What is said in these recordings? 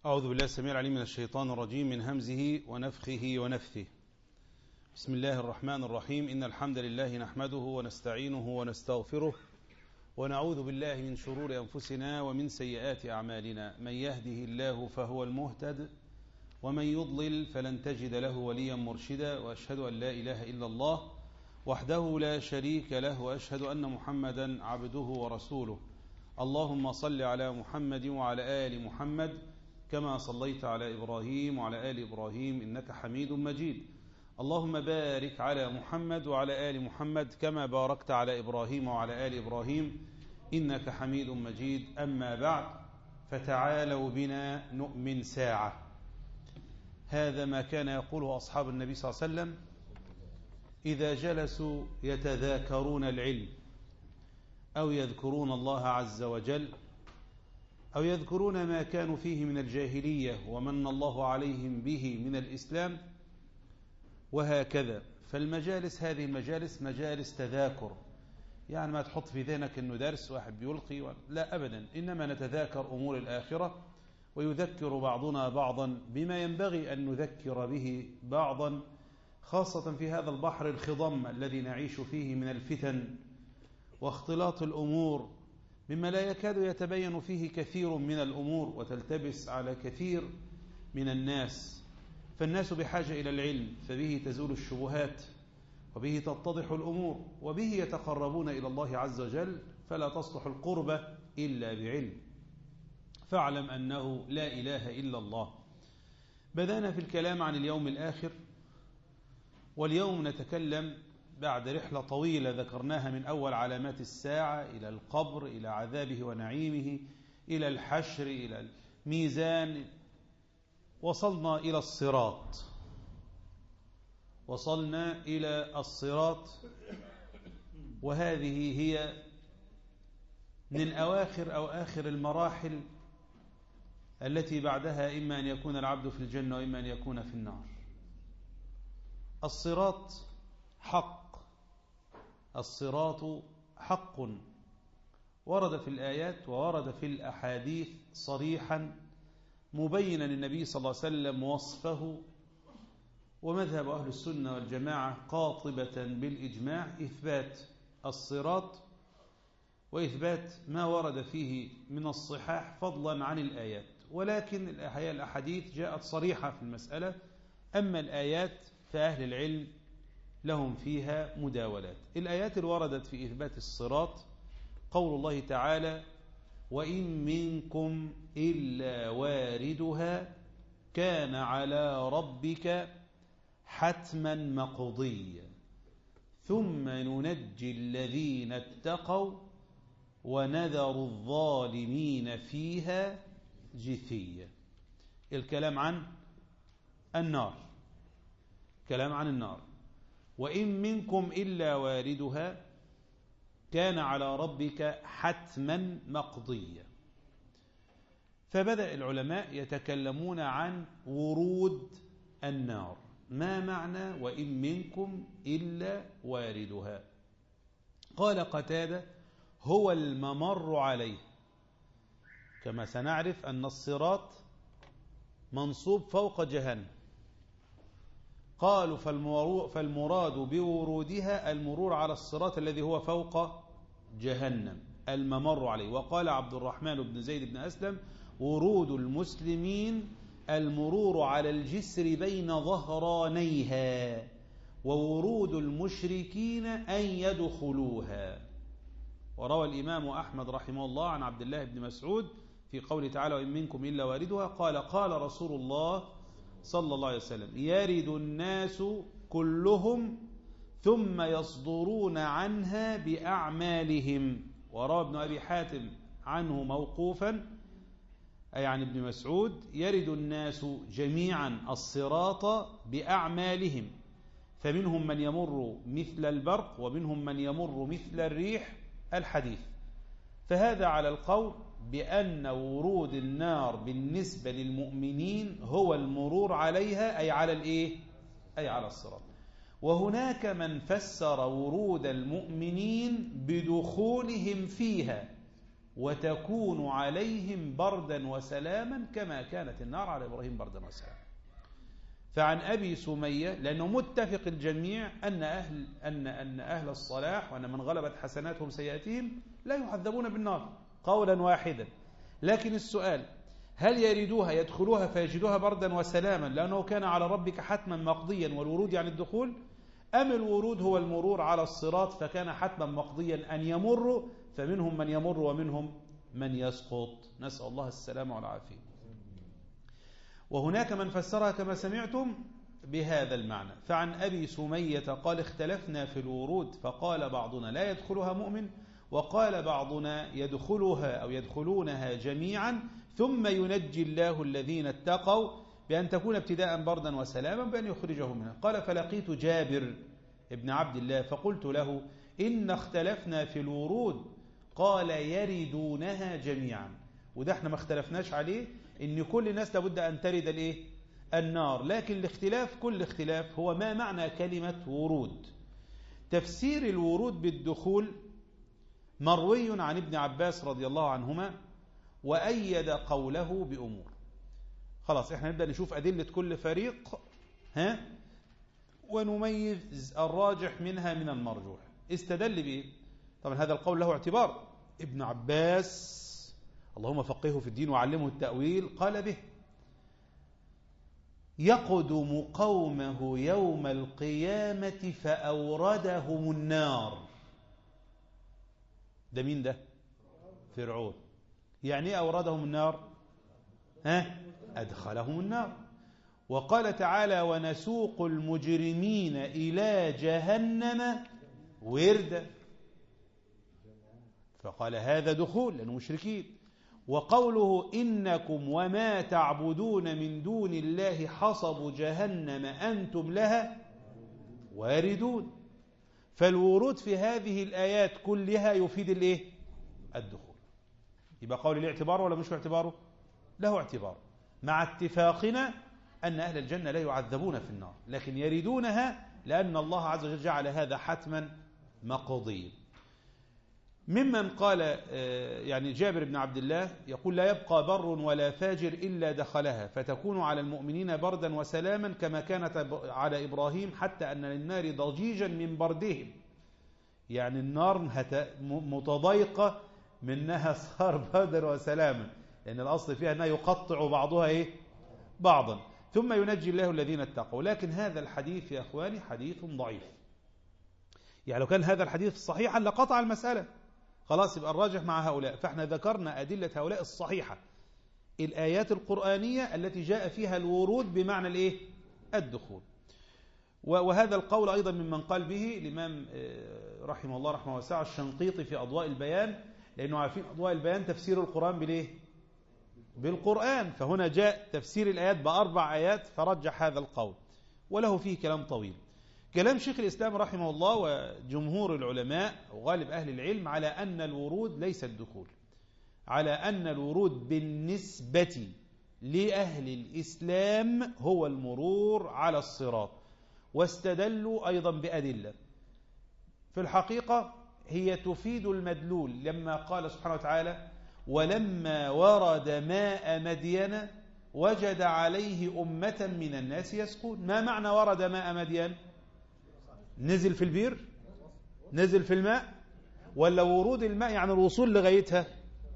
أعوذ بالله السميع العليم من الشيطان الرجيم من همزه ونفخه ونفثه. بسم الله الرحمن الرحيم. إن الحمد لله نحمده ونستعينه ونستغفره ونعوذ بالله من شرور أنفسنا ومن سيئات أعمالنا. من يهده الله فهو المهتد ومن يضلل فلن تجد له وليا مرشدا، وأشهد أن لا إله إلا الله وحده لا شريك له، وأشهد أن محمدا عبده ورسوله. اللهم صل على محمد وعلى آل محمد كما صليت على إبراهيم وعلى آل إبراهيم إنك حميد مجيد. اللهم بارك على محمد وعلى آل محمد كما باركت على إبراهيم وعلى آل إبراهيم إنك حميد مجيد. أما بعد، فتعالوا بنا نؤمن ساعة. هذا ما كان يقوله أصحاب النبي صلى الله عليه وسلم إذا جلسوا يتذاكرون العلم أو يذكرون الله عز وجل أو يذكرون ما كانوا فيه من الجاهلية ومن الله عليهم به من الإسلام وهكذا. فالمجالس هذه المجالس مجالس تذاكر، يعني ما تحط في ذهنك أنه درس واحد بيلقي، لا أبدا، إنما نتذاكر أمور الآخرة، ويذكر بعضنا بعضا بما ينبغي أن نذكر به بعضا، خاصة في هذا البحر الخضم الذي نعيش فيه من الفتن واختلاط الأمور مما لا يكاد يتبين فيه كثير من الأمور وتلتبس على كثير من الناس. فالناس بحاجة إلى العلم، فبه تزول الشبهات وبه تتضح الأمور وبه يتقربون إلى الله عز وجل، فلا تصلح القربة إلا بعلم. فاعلم أنه لا إله إلا الله. بدأنا في الكلام عن اليوم الآخر، واليوم نتكلم بعد رحلة طويلة ذكرناها من أول علامات الساعة إلى القبر، إلى عذابه ونعيمه، إلى الحشر، إلى الميزان، وصلنا إلى الصراط. وصلنا إلى الصراط، وهذه هي من أواخر أو آخر المراحل التي بعدها إما أن يكون العبد في الجنة وإما أن يكون في النار. الصراط حق، الصراط حق، ورد في الآيات وورد في الأحاديث صريحا مبينا للنبي صلى الله عليه وسلم وصفه. ومذهب أهل السنة والجماعة قاطبة بالإجماع إثبات الصراط وإثبات ما ورد فيه من الصحاح فضلا عن الآيات، ولكن الأحاديث جاءت صريحة في المسألة، أما الآيات فأهل العلم لهم فيها مداولات. الآيات اللي وردت في إثبات الصراط قول الله تعالى: وإن منكم إلا واردها كان على ربك حتما مقضيا ثم ننجي الذين اتقوا ونذر الظالمين فيها جثيا. الكلام عن النار، كلام عن النار. وإن منكم إلا واردها كان على ربك حتما مقضيا. فبدأ العلماء يتكلمون عن ورود النار. ما معنى وإن منكم إلا واردها؟ قال قتادة: هو الممر عليه. كما سنعرف أن الصراط منصوب فوق جهنم. قالوا فالمراد بورودها المرور على الصراط الذي هو فوق جهنم، الممر عليه. وقال عبد الرحمن بن زيد بن أسلم: ورود المسلمين المرور على الجسر بين ظهرانيها، وورود المشركين أن يدخلوها. وروى الإمام أحمد رحمه الله عن عبد الله بن مسعود في قوله تعالى: وإن منكم إلا واردها، قال: قال رسول الله صلى الله عليه وسلم: يرد الناس كلهم ثم يصدرون عنها بأعمالهم. وروى ابن أبي حاتم عنه موقوفا، أي عن ابن مسعود: يرد الناس جميعا الصراط بأعمالهم، فمنهم من يمر مثل البرق ومنهم من يمر مثل الريح. الحديث. فهذا على القول بأن ورود النار بالنسبة للمؤمنين هو المرور عليها، أي على الإيه؟ أي على الصراط. وهناك من فسر ورود المؤمنين بدخولهم فيها، وتكون عليهم بردا وسلاما كما كانت النار على إبراهيم بردا وسلاما. فعن أبي سمية، لأنه متفق الجميع أن أهل الصلاح وأن من غلبت حسناتهم سيئاتهم لا يعذبون بالنار قولا واحدا. لكن السؤال: هل يريدوها يدخلوها فيجدوها بردا وسلاما لأنه كان على ربك حتما مقضيا والورود يعني الدخول، أم الورود هو المرور على الصراط فكان حتما مقضيا أن يمروا، فمنهم من يمر ومنهم من يسقط، نسأل الله السلامة والعافية. وهناك من فسرها كما سمعتم بهذا المعنى. فعن أبي سمية قال: اختلفنا في الورود، فقال بعضنا لا يدخلها مؤمن، وقال بعضنا يدخلها أو يدخلونها جميعا ثم ينجي الله الذين اتقوا بأن تكون ابتداء بردا وسلاما بأن يخرجهم منها. قال: فلقيت جابر ابن عبد الله فقلت له: إن اختلفنا في الورود. قال: يردونها جميعا. وده احنا ما اختلفناش عليه، إن كل الناس لابد أن ترد الإيه؟ النار، لكن الاختلاف كل اختلاف هو ما معنى كلمة ورود. تفسير الورود بالدخول مروي عن ابن عباس رضي الله عنهما، وأيد قوله بأمور. خلاص احنا نبدأ نشوف أدلة كل فريق ونميز الراجح منها من المرجوح. استدل بإيه؟ طبعا هذا القول له اعتبار. ابن عباس اللهم فقهه في الدين وعلمه التأويل قال به: يقدم قومه يوم القيامة فأوردهم النار. ده مين ده؟ فرعون. يعني ايه أوردهم النار؟ أدخلهم النار. وقال تعالى: ونسوق المجرمين إلى جهنم وردا. فقال هذا دخول لأنه مشركين. وقوله: إنكم وما تعبدون من دون الله حصب جهنم أنتم لها واردون. فالورود في هذه الآيات كلها يفيد الإيه؟ الدخول. يبقى قول له اعتباره ولا مش اعتباره؟ له اعتبار، مع اتفاقنا أن أهل الجنة لا يعذبون في النار، لكن يريدونها لأن الله عز وجل جعل هذا حتما مقضيا. ممن قال يعني جابر بن عبد الله يقول: لا يبقى بر ولا فاجر إلا دخلها، فتكون على المؤمنين بردا وسلاما كما كانت على إبراهيم، حتى أن للنار ضجيجا من بردهم. يعني النار متضايقة منها صار بردا وسلاما، لأن الأصل فيها أنها يقطع بعضها بعضا. ثم ينجي الله الذين اتقوا. لكن هذا الحديث يا أخواني حديث ضعيف. يعني لو كان هذا الحديث صحيحا لقطع المسألة، خلاص يبقى الراجح مع هؤلاء. فاحنا ذكرنا أدلة هؤلاء الصحيحة، الآيات القرآنية التي جاء فيها الورود بمعنى الدخول. وهذا القول أيضا ممن قال به الإمام رحمه الله رحمه واسعة الشنقيطي في أضواء البيان، لأنه عارفين أضواء البيان تفسير القرآن بالقرآن، فهنا جاء تفسير الآيات بأربع آيات فرجح هذا القول، وله فيه كلام طويل. كلام شيخ الإسلام رحمه الله وجمهور العلماء وغالب أهل العلم على أن الورود ليس الدخول، على أن الورود بالنسبة لأهل الإسلام هو المرور على الصراط. واستدلوا أيضا بأدلة في الحقيقة هي تفيد المدلول، لما قال سبحانه وتعالى: ولما ورد ماء مدين وجد عليه أمة من الناس يسقون. ما معنى ورد ماء مدين؟ نزل في البير؟ نزل في الماء؟ ولا ورود الماء يعني الوصول لغايتها؟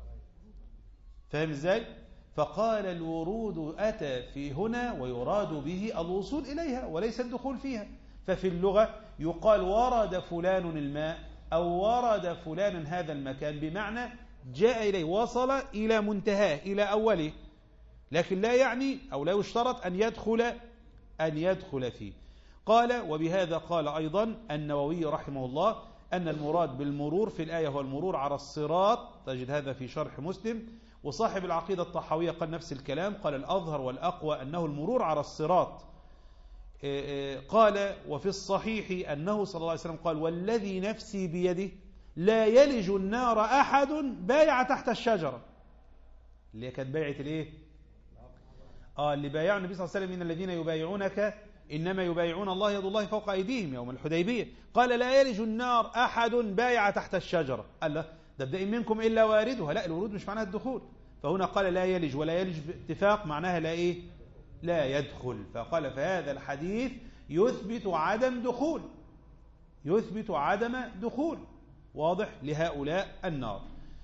فهم ازاي؟ فقال الورود أتى في هنا ويراد به الوصول إليها وليس الدخول فيها. ففي اللغة يقال ورد فلان الماء أو ورد فلان هذا المكان، بمعنى جاء إليه، وصل إلى منتهاه إلى أوله، لكن لا يعني أو لا يشترط أن يدخل فيه. قال: وبهذا قال أيضا النووي رحمه الله أن المراد بالمرور في الآية هو المرور على الصراط، تجد هذا في شرح مسلم. وصاحب العقيدة الطحاوية قال نفس الكلام، قال: الأظهر والأقوى أنه المرور على الصراط. قال: وفي الصحيح أنه صلى الله عليه وسلم قال: والذي نفسي بيده لا يلج النار أحد بايع تحت الشجرة. اللي كانت بايعة اللي بايعوا النبي صلى الله عليه وسلم: إن الذين يبايعونك إنما يبايعون الله يد الله فوق أيديهم يوم الحديبية. قال: لا يلج النار أحد بايع تحت الشجرة. قال له: ده إن منكم إلا واردها، لا الورود مش معناها الدخول، فهنا قال لا يلج، ولا يلج باتفاق معناها لا إيه؟ لا يدخل. فقال فهذا الحديث يثبت عدم دخول، يثبت عدم دخول، واضح، لهؤلاء النار.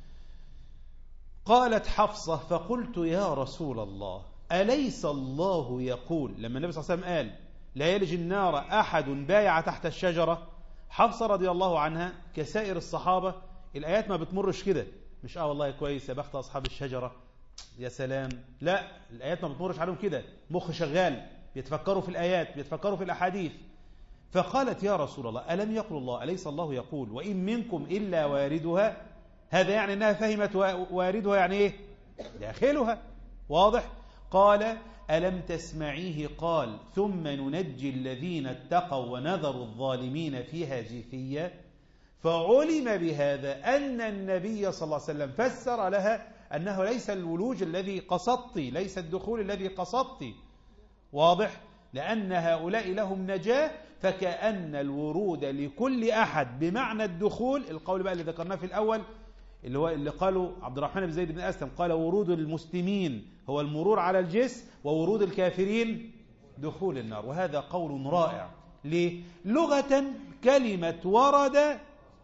قالت حفصة فقلت يا رسول الله أليس الله يقول، لما النبي صلى الله عليه وسلم قال لا يلج النار أحد بايع تحت الشجرة، حفصة رضي الله عنها كسائر الصحابة الآيات ما بتمرش كده، مش والله كويس يا بخت أصحاب الشجرة يا سلام، لا الآيات ما بتمرش عليهم كده، مخ شغال بيتفكروا في الآيات، بيتفكروا في الأحاديث. فقالت يا رسول الله ألم يقل الله، أليس الله يقول وإن منكم إلا واردها، هذا يعني أنها فهمت واردها يعني إيه؟ داخلها، واضح. قال ألم تسمعيه قال ثم ننجي الذين اتقوا ونذر الظالمين فيها جثيا. فعلم بهذا أن النبي صلى الله عليه وسلم فسر لها أنه ليس الولوج الذي قصدت، ليس الدخول الذي قصدت، واضح، لأن هؤلاء لهم نجاة، فكأن الورود لكل أحد بمعنى الدخول. القول بقى اللي ذكرناه في الأول اللي هو اللي قالوا عبد الرحمن بن زيد بن أسلم، قال ورود المسلمين هو المرور على الجسر، وورود الكافرين دخول النار، وهذا قول رائع. ليه؟ لغة كلمة ورد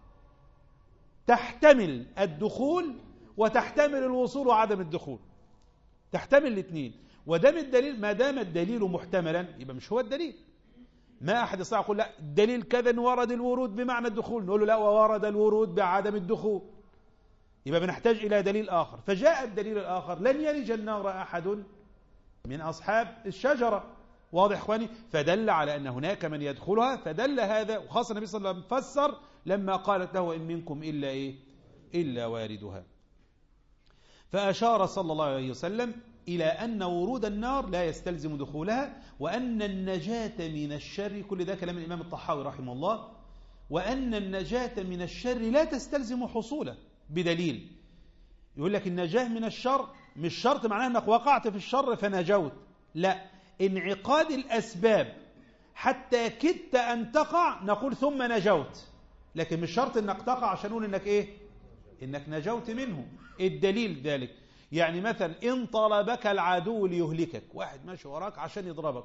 تحتمل الدخول وتحتمل الوصول وعدم الدخول، تحتمل الاثنين، ودام الدليل، ما دام الدليل محتملا يبقى مش هو الدليل. ما أحد يستطيع يقول لا الدليل كذا ورد الورود بمعنى الدخول، نقول له لا وورد الورود بعدم الدخول، يبقى بنحتاج إلى دليل آخر. فجاء الدليل الآخر لن يلج النار أحد من أصحاب الشجرة، واضح إخواني، فدل على أن هناك من يدخلها، فدل هذا، وخاصة النبي صلى الله عليه وسلم فسر لما قالت له إن منكم إلا إيه؟ إلا واردها. فأشار صلى الله عليه وسلم إلى أن ورود النار لا يستلزم دخولها، وأن النجاة من الشر، كل ده كلام الإمام الطحاوي رحمه الله، وأن النجاة من الشر لا تستلزم حصوله، بدليل يقول لك النجاة من الشر مش شرط معناه أنك وقعت في الشر فنجوت، لا، انعقاد الأسباب حتى كدت أن تقع نقول ثم نجوت، لكن مش شرط أنك تقع عشان نقول أنك إيه؟ إنك نجوت منه. الدليل ذلك يعني مثلا إن طلبك العدو ليهلكك، واحد ماشي وراك عشان يضربك،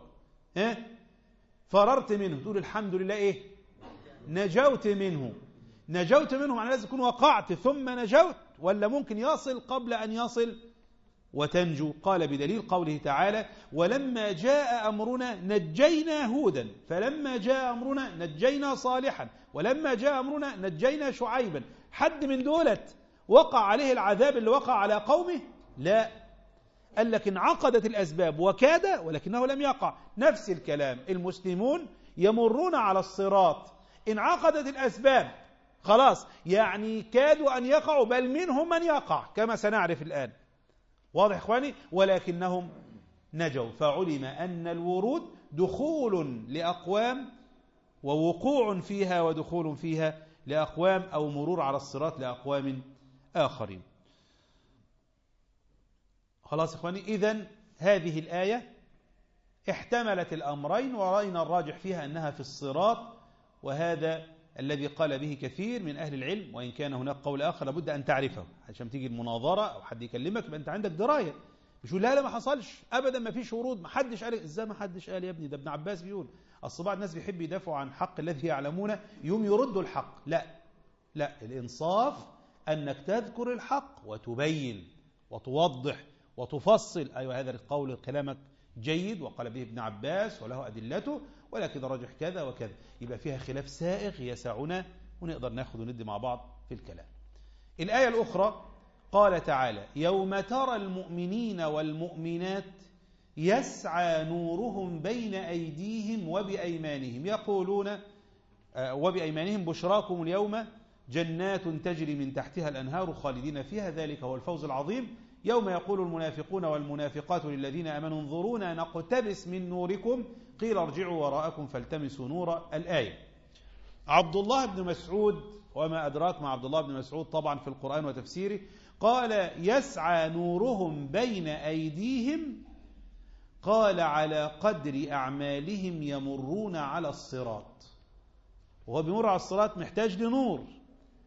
فررت منه، تقول الحمد لله إيه؟ نجوت منه. نجوت منه معناه لازم تكون وقعت ثم نجوت، ولا ممكن يصل قبل أن يصل وتنجو؟ قال بدليل قوله تعالى ولما جاء أمرنا نجينا هودا، فلما جاء أمرنا نجينا صالحا، ولما جاء أمرنا نجينا شعيبا. حد من دولت وقع عليه العذاب اللي وقع على قومه؟ لا، قال لك انعقدت الأسباب وكاد ولكنه لم يقع. نفس الكلام، المسلمون يمرون على الصراط، انعقدت الأسباب خلاص، يعني كادوا أن يقعوا، بل منهم من يقع كما سنعرف الآن، واضح إخواني، ولكنهم نجوا. فعلم أن الورود دخول لأقوام ووقوع فيها ودخول فيها لأقوام، أو مرور على الصراط لأقوام آخرين. خلاص إخواني، إذن هذه الآية احتملت الأمرين، ورأينا الراجح فيها أنها في الصراط، وهذا الذي قال به كثير من أهل العلم، وإن كان هناك قول آخر لابد أن تعرفه عشان تيجي المناظرة أو حد يكلمك يبقى أنت عندك دراية، مش يقول لا ما حصلش أبدا، ما فيش ورود، ما حدش قال. إزاي ما حدش قال يا ابني؟ ده ابن عباس بيقول. أصل بعض الناس بيحب يدافعوا عن حق الذي يعلمونه يوم يردوا الحق. لا لا، الإنصاف أنك تذكر الحق وتبين وتوضح وتفصل. أيوة هذا القول كلامك جيد وقال به ابن عباس وله أدلته، ولكن رجح كذا وكذا، يبقى فيها خلاف سائغ يسعنا ونقدر ناخد وندي مع بعض في الكلام. الآية الأخرى قال تعالى يوم ترى المؤمنين والمؤمنات يسعى نورهم بين أيديهم وبأيمانهم يقولون وبأيمانهم بشراكم اليوم جنات تجري من تحتها الأنهار خالدين فيها ذلك هو الفوز العظيم يوم يقول المنافقون والمنافقات للذين آمنوا انظرونا نقتبس من نوركم قيل ارجعوا وراءكم فالتمسوا نورا. الآية. عبد الله بن مسعود، وما أدراك مع عبد الله بن مسعود طبعا في القرآن وتفسيره، قال يسعى نورهم بين أيديهم، قال على قدر أعمالهم يمرون على الصراط. وهو بيمر على الصراط محتاج لنور،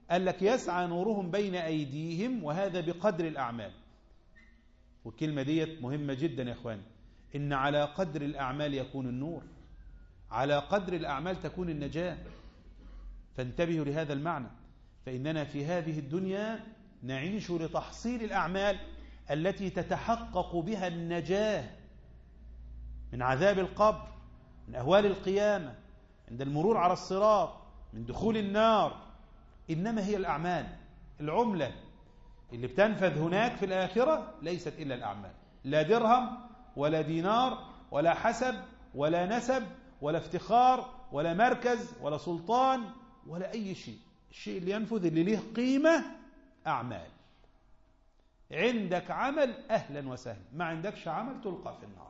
قال لك يسعى نورهم بين أيديهم، وهذا بقدر الأعمال. والكلمة ديت مهمة جدا يا أخوان، إن على قدر الأعمال يكون النور، على قدر الأعمال تكون النجاة. فانتبهوا لهذا المعنى، فإننا في هذه الدنيا نعيش لتحصيل الأعمال التي تتحقق بها النجاة من عذاب القبر، من أهوال القيامة، عند المرور على الصراط، من دخول النار. إنما هي الأعمال، العملة اللي بتنفذ هناك في الآخرة ليست إلا الأعمال، لا درهم ولا دينار ولا حسب ولا نسب ولا افتخار ولا مركز ولا سلطان ولا أي شيء. الشيء اللي ينفذ اللي له قيمة أعمال. عندك عمل أهلا وسهلا، ما عندكش عمل تلقى في النار.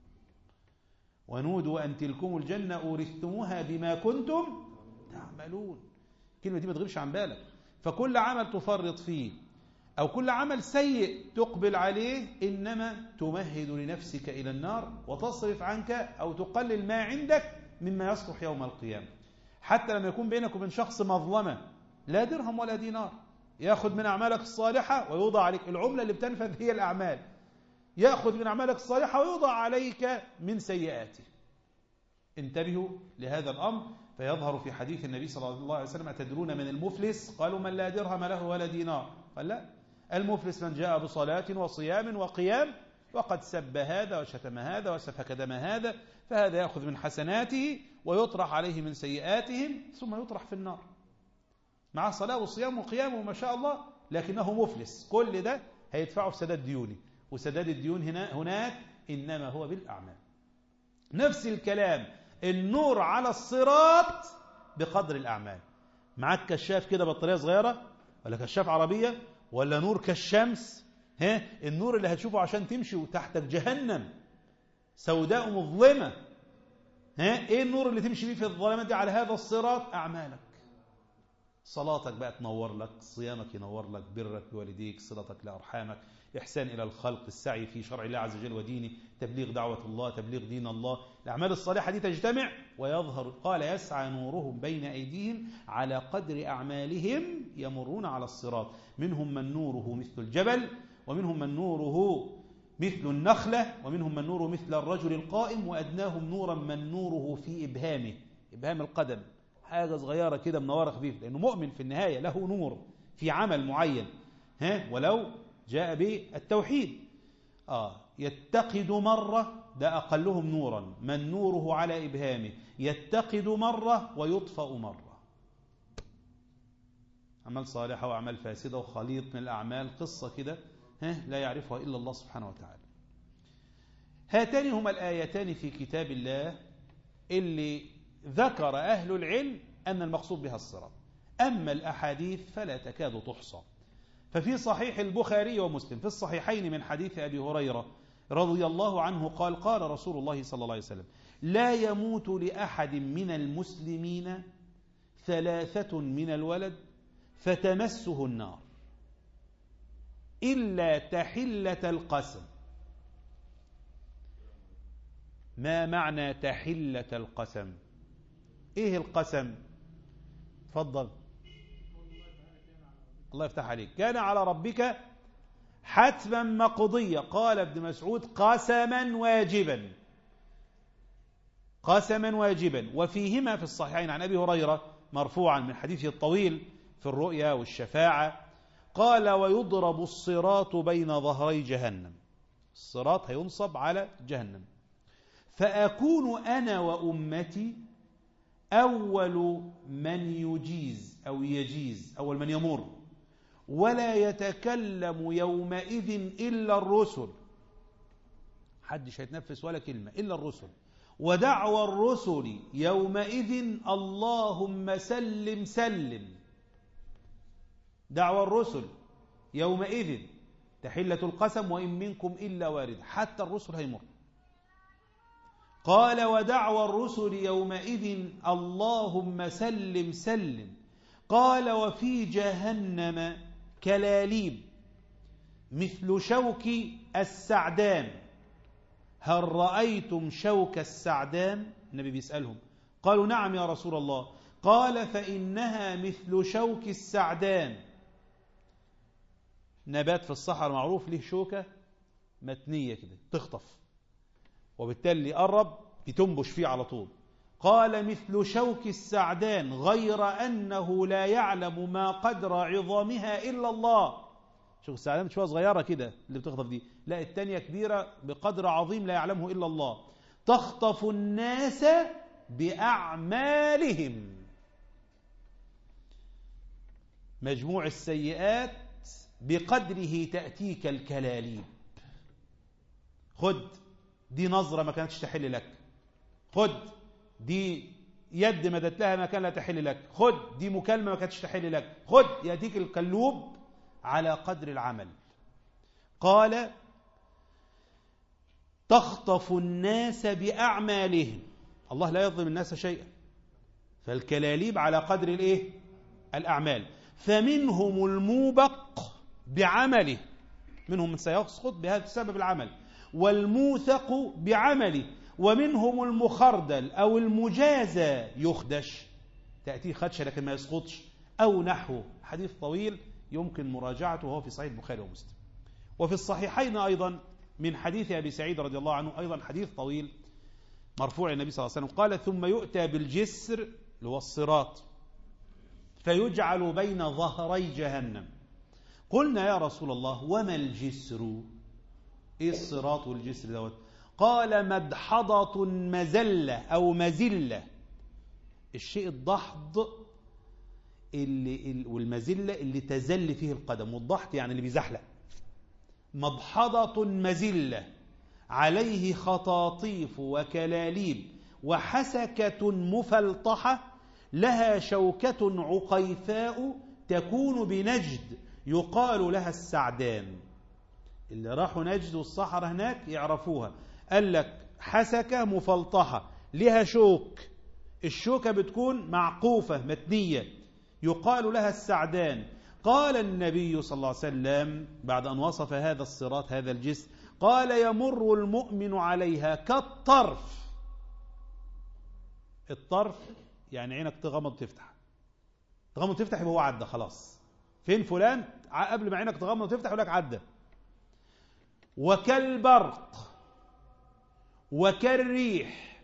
ونودوا أن تلكم الجنة أورثتموها بما كنتم تعملون. الكلمة دي ما تغيبش عن بالك. فكل عمل تفرط فيه أو كل عمل سيء تقبل عليه إنما تمهد لنفسك إلى النار، وتصرف عنك أو تقلل ما عندك مما يصلح يوم القيامة. حتى لما يكون بينك وبين شخص مظلمة، لا درهم ولا دينار، يأخذ من أعمالك الصالحة ويوضع عليك. العملة اللي بتنفذ هي الأعمال. يأخذ من أعمالك الصالحة ويوضع عليك من سيئاته. انتبهوا لهذا الأمر. فيظهر في حديث النبي صلى الله عليه وسلم: أتدرون من المفلس؟ قالوا: من لا درهم له ولا دينار. قال: لا، المفلس من جاء بصلاة وصيام وقيام وقد سب هذا وشتم هذا وسفك دم هذا، فهذا يأخذ من حسناته ويطرح عليه من سيئاتهم ثم يطرح في النار. مع صلاة وصيام وقيام وما شاء الله، لكنه مفلس. كل ده هيدفعه في سداد ديوني، وسداد الديون هناك إنما هو بالأعمال. نفس الكلام، النور على الصراط بقدر الأعمال. معك كشاف كده بطارية صغيرة، ولا كشاف عربية، ولا نور كالشمس، النور اللي هتشوفه عشان تمشي وتحتك جهنم سوداء مظلمة. ايه النور اللي تمشي بيه في الظلمات دي على هذا الصراط؟ أعمالك. صلاتك بقى تنور لك، صيامك ينور لك، برك بوالديك، صلتك لأرحامك، إحسان إلى الخلق، السعي في شرع الله عز وجل ودينه، تبليغ دعوة الله، تبليغ دين الله. الأعمال الصالحة دي تجتمع ويظهر. قال: يسعى نورهم بين أيديهم على قدر أعمالهم يمرون على الصراط، منهم من نوره مثل الجبل، ومنهم من نوره مثل النخلة، ومنهم من نوره مثل الرجل القائم، وأدناهم نورا من نوره في إبهامه، إبهام القدم، حاجة صغيرة كده منورة خفيفة، لأنه مؤمن في النهاية له نور في عمل معين، ولو جاء بالتوحيد. يتقد مرة، ده أقلهم نورا، من نوره على إبهامه، يتقد مرة ويطفأ مرة. أعمال صالحة وأعمال فاسدة وخليط من الأعمال، قصة كده لا يعرفها إلا الله سبحانه وتعالى. هاتان هما الآيتان في كتاب الله اللي ذكر أهل العلم أن المقصود بها الصراط. أما الأحاديث فلا تكاد تحصى. ففي صحيح البخاري ومسلم في الصحيحين من حديث أبي هريرة رضي الله عنه قال: قال رسول الله صلى الله عليه وسلم: لا يموت لأحد من المسلمين 3 من الولد فتمسه النار إلا تحلة القسم. ما معنى تحلة القسم؟ إيه القسم؟ تفضل. الله يفتح عليك. كان على ربك حتما مقضيا. قال ابن مسعود: قسما واجبا، قسما واجبا. وفيهما في الصحيحين عن أبي هريرة مرفوعا من حديثه الطويل في الرؤيا والشفاعة قال: ويضرب الصراط بين ظهري جهنم. الصراط هينصب على جهنم، فأكون أنا وأمتي أول من يجيز أو يجيز، أول من يمر، ولا يتكلم يومئذ إلا الرسل. حدش هيتنفس ولا كلمة إلا الرسل. ودعوى الرسل يومئذ اللهم سلم سلم. دعوى الرسل يومئذ تحلة القسم وإن منكم إلا وارد، حتى الرسل هيمر. قال: ودعوى الرسل يومئذ اللهم سلم سلم. قال: وفي جهنم كلاليب مثل شوك السعدان. هل رأيتم شوك السعدان؟ النبي بيسألهم. قالوا: نعم يا رسول الله. قال فإنها مثل شوك السعدان، نبات في الصحراء معروف له شوكة متنية كده تخطف، وبالتالي يقرب بتنبش فيه على طول. قال مثل شوك السعدان غير أنه لا يعلم ما قدر عظامها إلا الله. شوك السعدان شوية صغيرة كده اللي بتخطف دي، لا التانية كبيرة بقدر عظيم لا يعلمه إلا الله. تخطف الناس بأعمالهم، مجموع السيئات بقدره تأتيك الكلاليب. خد دي نظرة ما كانتش تحل لك، خد دي يد مدت لها ما كان لا تحل لك، خد دي مكالمة ما كانتش تحل لك، خد يأتيك الكلوب على قدر العمل. قال تخطف الناس بأعمالهم، الله لا يظلم الناس شيئا، فالكلاليب على قدر الايه؟ الأعمال. فمنهم الموبق بعمله، منهم من سيسقط بهذا السبب العمل، والموثق بعمله، ومنهم المخردل أو المجازى يخدش، تأتيه خدشة لكن ما يسقطش، أو نحوه. حديث طويل يمكن مراجعته وهو في صحيح البخاري ومسلم. وفي الصحيحين أيضا من حديث أبي سعيد رضي الله عنه أيضا حديث طويل مرفوع النبي صلى الله عليه وسلم قال ثم يؤتى بالجسر اللي هو الصراط فيجعل بين ظهري جهنم. قلنا يا رسول الله وما الجسر؟ ايه الصراط والجسر دوت؟ قال مدحضة مزلة أو مزلة، الشيء الضحض والمزلة اللي تزل فيه القدم، والضحض يعني اللي بيزحلق. مدحضة مزلة عليه خطاطيف وكلاليب وحسكة مفلطحة لها شوكة عقيفاء تكون بنجد يقال لها السعدان. اللي راحوا نجد والصحراء هناك يعرفوها. قال لك حسكة مفلطحة لها شوك، الشوكة بتكون معقوفة متنية يقال لها السعدان. قال النبي صلى الله عليه وسلم بعد أن وصف هذا الصراط هذا الجسر قال يمر المؤمن عليها كالطرف. الطرف يعني عينك تغمض تفتح، تغمض تفتح يبقى هو عدى خلاص. فين فلان؟ قبل ما عينك تغمض تفتح يقول لك عدى. وكالبرق وكالريح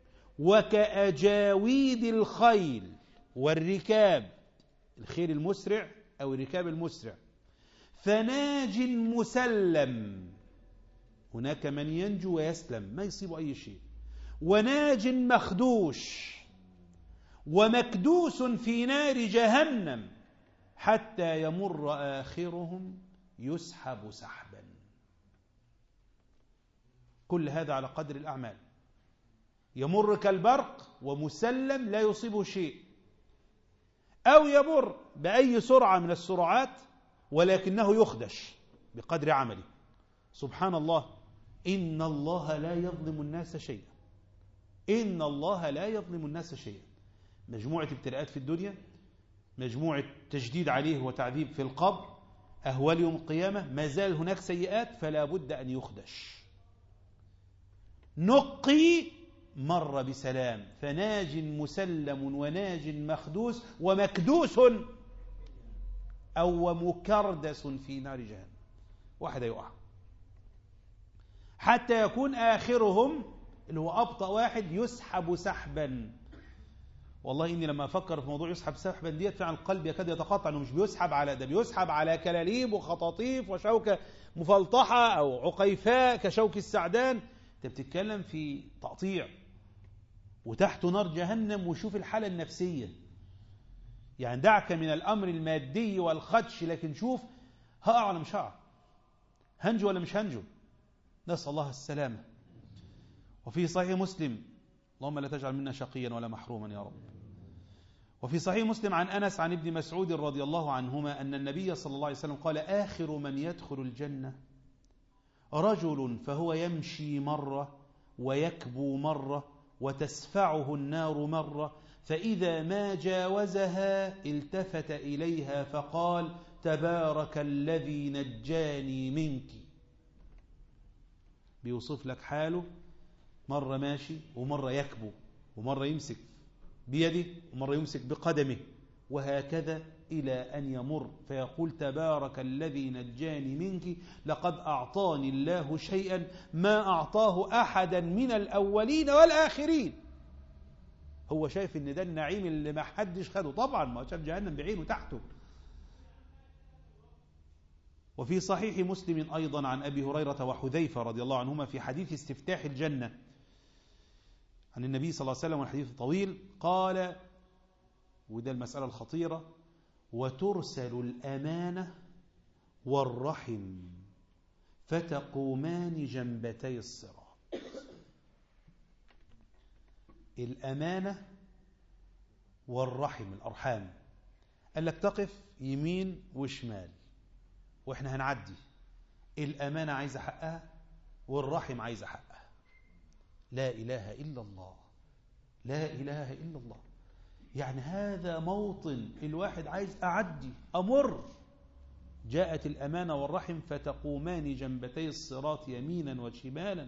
وكأجاويد الخيل والركاب، الخيل المسرع أو الركاب المسرع. فناج مسلم، هناك من ينجو ويسلم ما يصيب أي شيء. وناج مخدوش ومكدوس في نار جهنم حتى يمر آخرهم يسحب سحبا. كل هذا على قدر الأعمال. يمر كالبرق ومسلم لا يصيبه شيء، أو يمر بأي سرعة من السرعات ولكنه يخدش بقدر عمله. سبحان الله، إن الله لا يظلم الناس شيئا، إن الله لا يظلم الناس شيئا. مجموعة ابتلاءات في الدنيا، مجموعة تجديد عليه وتعذيب في القبر، أهوال يوم القيامة، ما زال هناك سيئات فلا بد أن يخدش. نقي مر بسلام، فناج مسلم وناج مخدوس ومكدوس أو مكردس في نار جهنم. واحد يقع حتى يكون آخرهم اللي هو أبطأ واحد يسحب سحبا. والله إني لما أفكر في موضوع يسحب سحبا ديت فعلا القلب يكاد يتقطع، إنه مش بيسحب على ده، بيسحب على كلاليب وخطاطيف وشوكة مفلطحة أو عقيفاء كشوك السعدان. أنت بتتكلم في تقطيع، وتحت نار جهنم. وشوف الحالة النفسية، يعني دعك من الأمر المادي والخدش، لكن شوف هقع ولا مش هقع، هنجو ولا مش هنجو. نسأل الله السلامة. وفي صحيح مسلم، اللهم لا تجعل منا شقيا ولا محروما يا رب. وفي صحيح مسلم عن أنس عن ابن مسعود رضي الله عنهما أن النبي صلى الله عليه وسلم قال آخر من يدخل الجنة رجل فهو يمشي مرة ويكبو مرة وتسفعه النار مرة، فإذا ما جاوزها التفت إليها فقال تبارك الذي نجاني منك. بيوصف لك حاله، مرة ماشي ومرة يكبو ومرة يمسك بيده ومرة يمسك بقدمه، وهكذا إلى أن يمر فيقول تبارك الذي نجاني منك لقد أعطاني الله شيئا ما أعطاه أحدا من الأولين والآخرين. هو شايف ان ده النعيم اللي ما حدش خده، طبعا ما شاف جهنم بعينه تحته. وفي صحيح مسلم أيضا عن أبي هريرة وحذيفة رضي الله عنهما في حديث استفتاح الجنة عن النبي صلى الله عليه وسلم، والحديث طويل، قال، وده المسألة الخطيرة: وترسل الأمانة والرحم فتقومان جنبتي الصراط. الأمانة والرحم، الأرحام، قال لك تقف يمين وشمال وإحنا هنعدي. الأمانة عايزة حقها والرحم عايزة حقها. لا إله إلا الله، لا إله إلا الله. يعني هذا موطن الواحد عايز أعدي أمر. جاءت الأمانة والرحم فتقومان جنبتي الصراط يمينا وشمالا،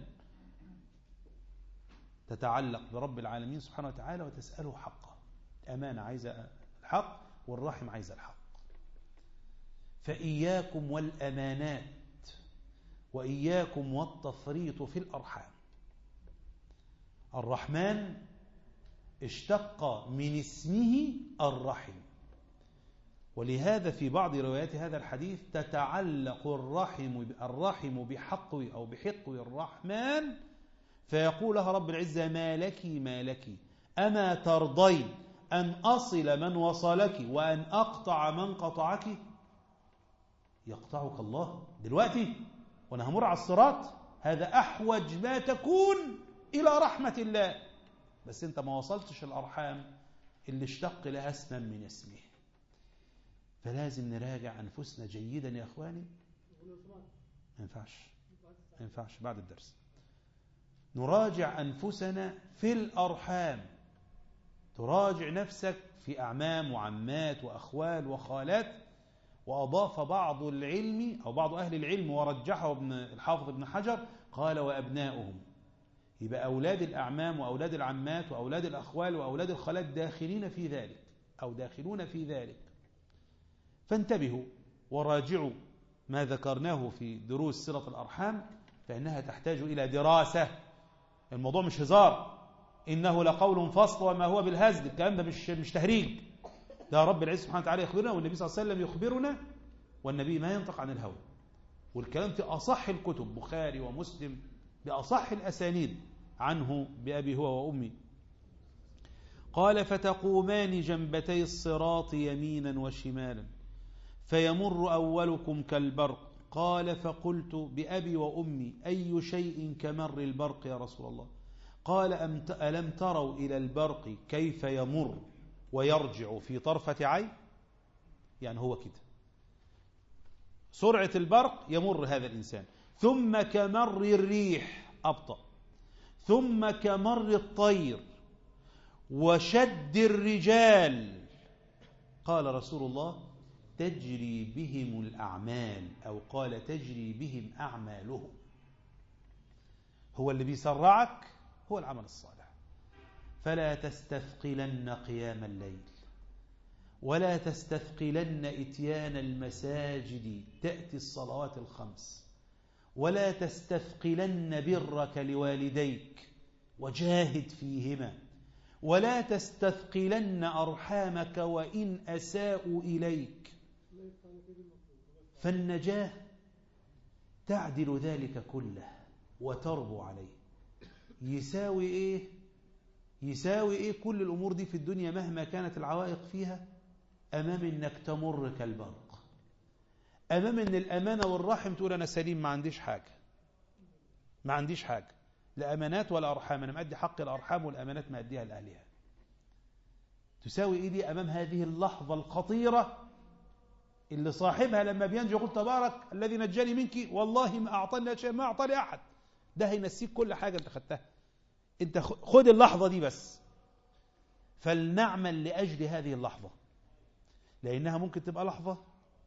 تتعلق برب العالمين سبحانه وتعالى وتسأله حقه. الأمانة عايزة الحق والرحم عايزة الحق. فإياكم والأمانات وإياكم والتفريط في الأرحام. الرحمن اشتق من اسمه الرحم، ولهذا في بعض روايات هذا الحديث تتعلق الرحم بحقو أو بحقو الرحمن، فيقول لها رب العزة: ما لك ما لك، أما ترضين أن أصل من وصلك وأن أقطع من قطعك؟ يقطعك الله دلوقتي وأنا همر على الصراط، هذا أحوج ما تكون إلى رحمة الله، بس أنت ما وصلتش الأرحام اللي اشتق لها اسما من اسمه. فلازم نراجع أنفسنا جيدا يا أخواني. ما ينفعش بعد الدرس نراجع أنفسنا في الأرحام. تراجع نفسك في أعمام وعمات وأخوال وخالات. وأضاف بعض العلم أو بعض أهل العلم ورجحه الحافظ ابن حجر، قال: وأبناؤهم. يبقى أولاد الأعمام وأولاد العمات وأولاد الأخوال وأولاد الخالات داخلين في ذلك أو داخلون في ذلك. فانتبهوا وراجعوا ما ذكرناه في دروس صلة الأرحام، فإنها تحتاج إلى دراسة. الموضوع مش هزار، إنه لقول فصل وما هو بالهزل. الكلام ده مش تهريج، ده رب العزة سبحانه وتعالى يخبرنا، والنبي صلى الله عليه وسلم يخبرنا، والنبي ما ينطق عن الهوى. والكلام في أصح الكتب، بخاري ومسلم بأصح الأسانيد عنه بأبي هو وأمي. قال: فتقومان جنبتي الصراط يمينا وشمالا فيمر أولكم كالبرق. قال: فقلت بأبي وأمي أي شيء كمر البرق يا رسول الله؟ قال: ألم تروا إلى البرق كيف يمر ويرجع في طرفة عين؟ يعني هو كده سرعة البرق يمر هذا الإنسان، ثم كمر الريح أبطأ، ثم كمر الطير وشد الرجال. قال رسول الله: تجري بهم الأعمال، أو قال: تجري بهم أعمالهم. هو اللي بيسرعك هو العمل الصالح. فلا تستثقلن قيام الليل، ولا تستثقلن إتيان المساجد تأتي الصلوات الخمس، ولا تستثقلن برك لوالديك وجاهد فيهما، ولا تستثقلن أرحامك وإن أساءوا إليك. فالنجاة تعدل ذلك كله وتربو عليه. يساوي إيه كل الأمور دي في الدنيا مهما كانت العوائق فيها أمام أنك تمر كالبرق، أمام أن الأمانة والرحم تقول أنا سليم، ما عنديش حاجة، لا أمانات ولا أرحام، أنا مأدي حق الأرحام والأمانات مأديها لأهلها. تساوي إيه دي أمام هذه اللحظة الخطيرة اللي صاحبها لما بينجي يقول: تبارك الذي نجاني منك والله ما أعطاني شيء ما أعطاني أحد. ده هينسيك كل حاجة أنت خدتها. أنت خد اللحظة دي بس. فلنعمل لأجل هذه اللحظة، لأنها ممكن تبقى لحظة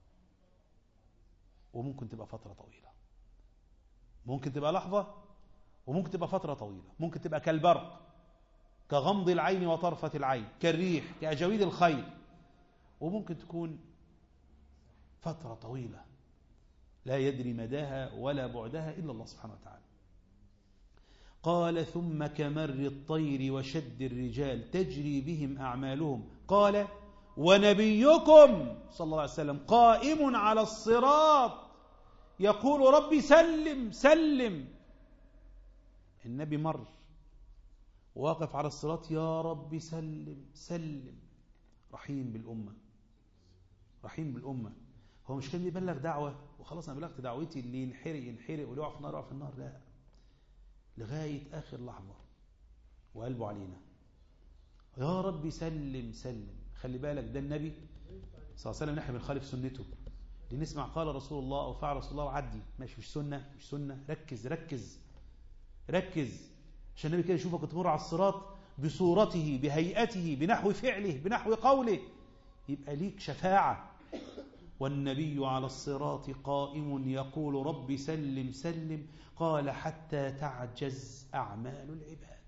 وممكن تبقى فترة طويلة. ممكن تبقى لحظة وممكن تبقى فترة طويلة. ممكن تبقى كالبرق كغمض العين وطرفة العين، كالريح، كأجاويد الخيل. وممكن تكون فترة طويلة لا يدري مداها ولا بعدها إلا الله سبحانه وتعالى. قال ثم كمر الطير وشد الرجال تجري بهم أعمالهم. قال ونبيكم صلى الله عليه وسلم قائم على الصراط يقول ربي سلم سلم. النبي مر واقف على الصراط يا رب سلم سلم. رحيم بالأمة، رحيم بالأمة. هو مش كان بيبلغ دعوة وخلاص أنا بلغت دعوتي، اللي ينحرق ينحرق واللي يقع في النار يقع في النار، لا، لغاية آخر لحظة وقلبه علينا يا رب سلم سلم. خلي بالك ده النبي صلى الله عليه وسلم، نحن بنخالف سنته، لنسمع قال رسول الله أو فعل رسول الله وعدي، مش سنة مش سنة. ركز ركز ركز عشان النبي كده يشوفك تمر على الصراط بصورته بهيئته بنحو فعله بنحو قوله، يبقى ليك شفاعة. والنبي على الصراط قائم يقول رب سلم سلم. قال حتى تعجز أعمال العباد.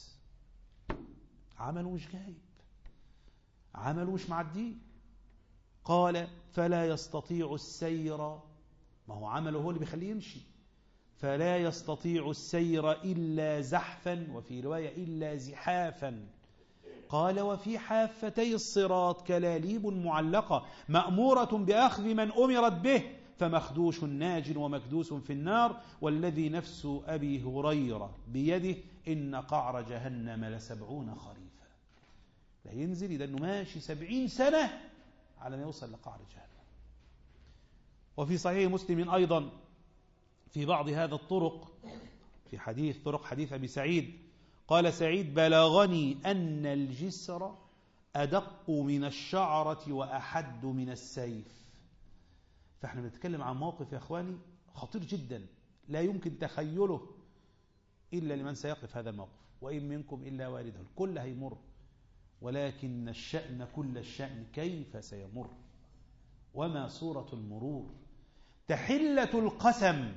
عمله مش جايب، عمله مش معديه. قال فلا يستطيع السير، ما هو عمله هو اللي بيخليه يمشي، فلا يستطيع السير إلا زحفا، وفي رواية إلا زحافا. قال وفي حافتي الصراط كلاليب معلقة مأمورة بأخذ من أمرت به، فمخدوش ناج ومكدوس في النار، والذي نفس أبي هريرة بيده إن قعر جهنم ل70 خريفا. لا ينزل إذا أنه ماشي 70 سنة على ما يوصل لقعر جهنم. وفي صحيح مسلم أيضا في بعض هذا الطرق، في حديث أبي سعيد قال سعيد بلغني أن الجسر أدق من الشعرة وأحد من السيف. فإحنا بنتكلم عن موقف يا أخواني خطير جدا لا يمكن تخيله إلا لمن سيقف هذا الموقف. وإن منكم إلا والده، الكل هيمر، ولكن الشأن كل الشأن كيف سيمر وما صورة المرور. تحلة القسم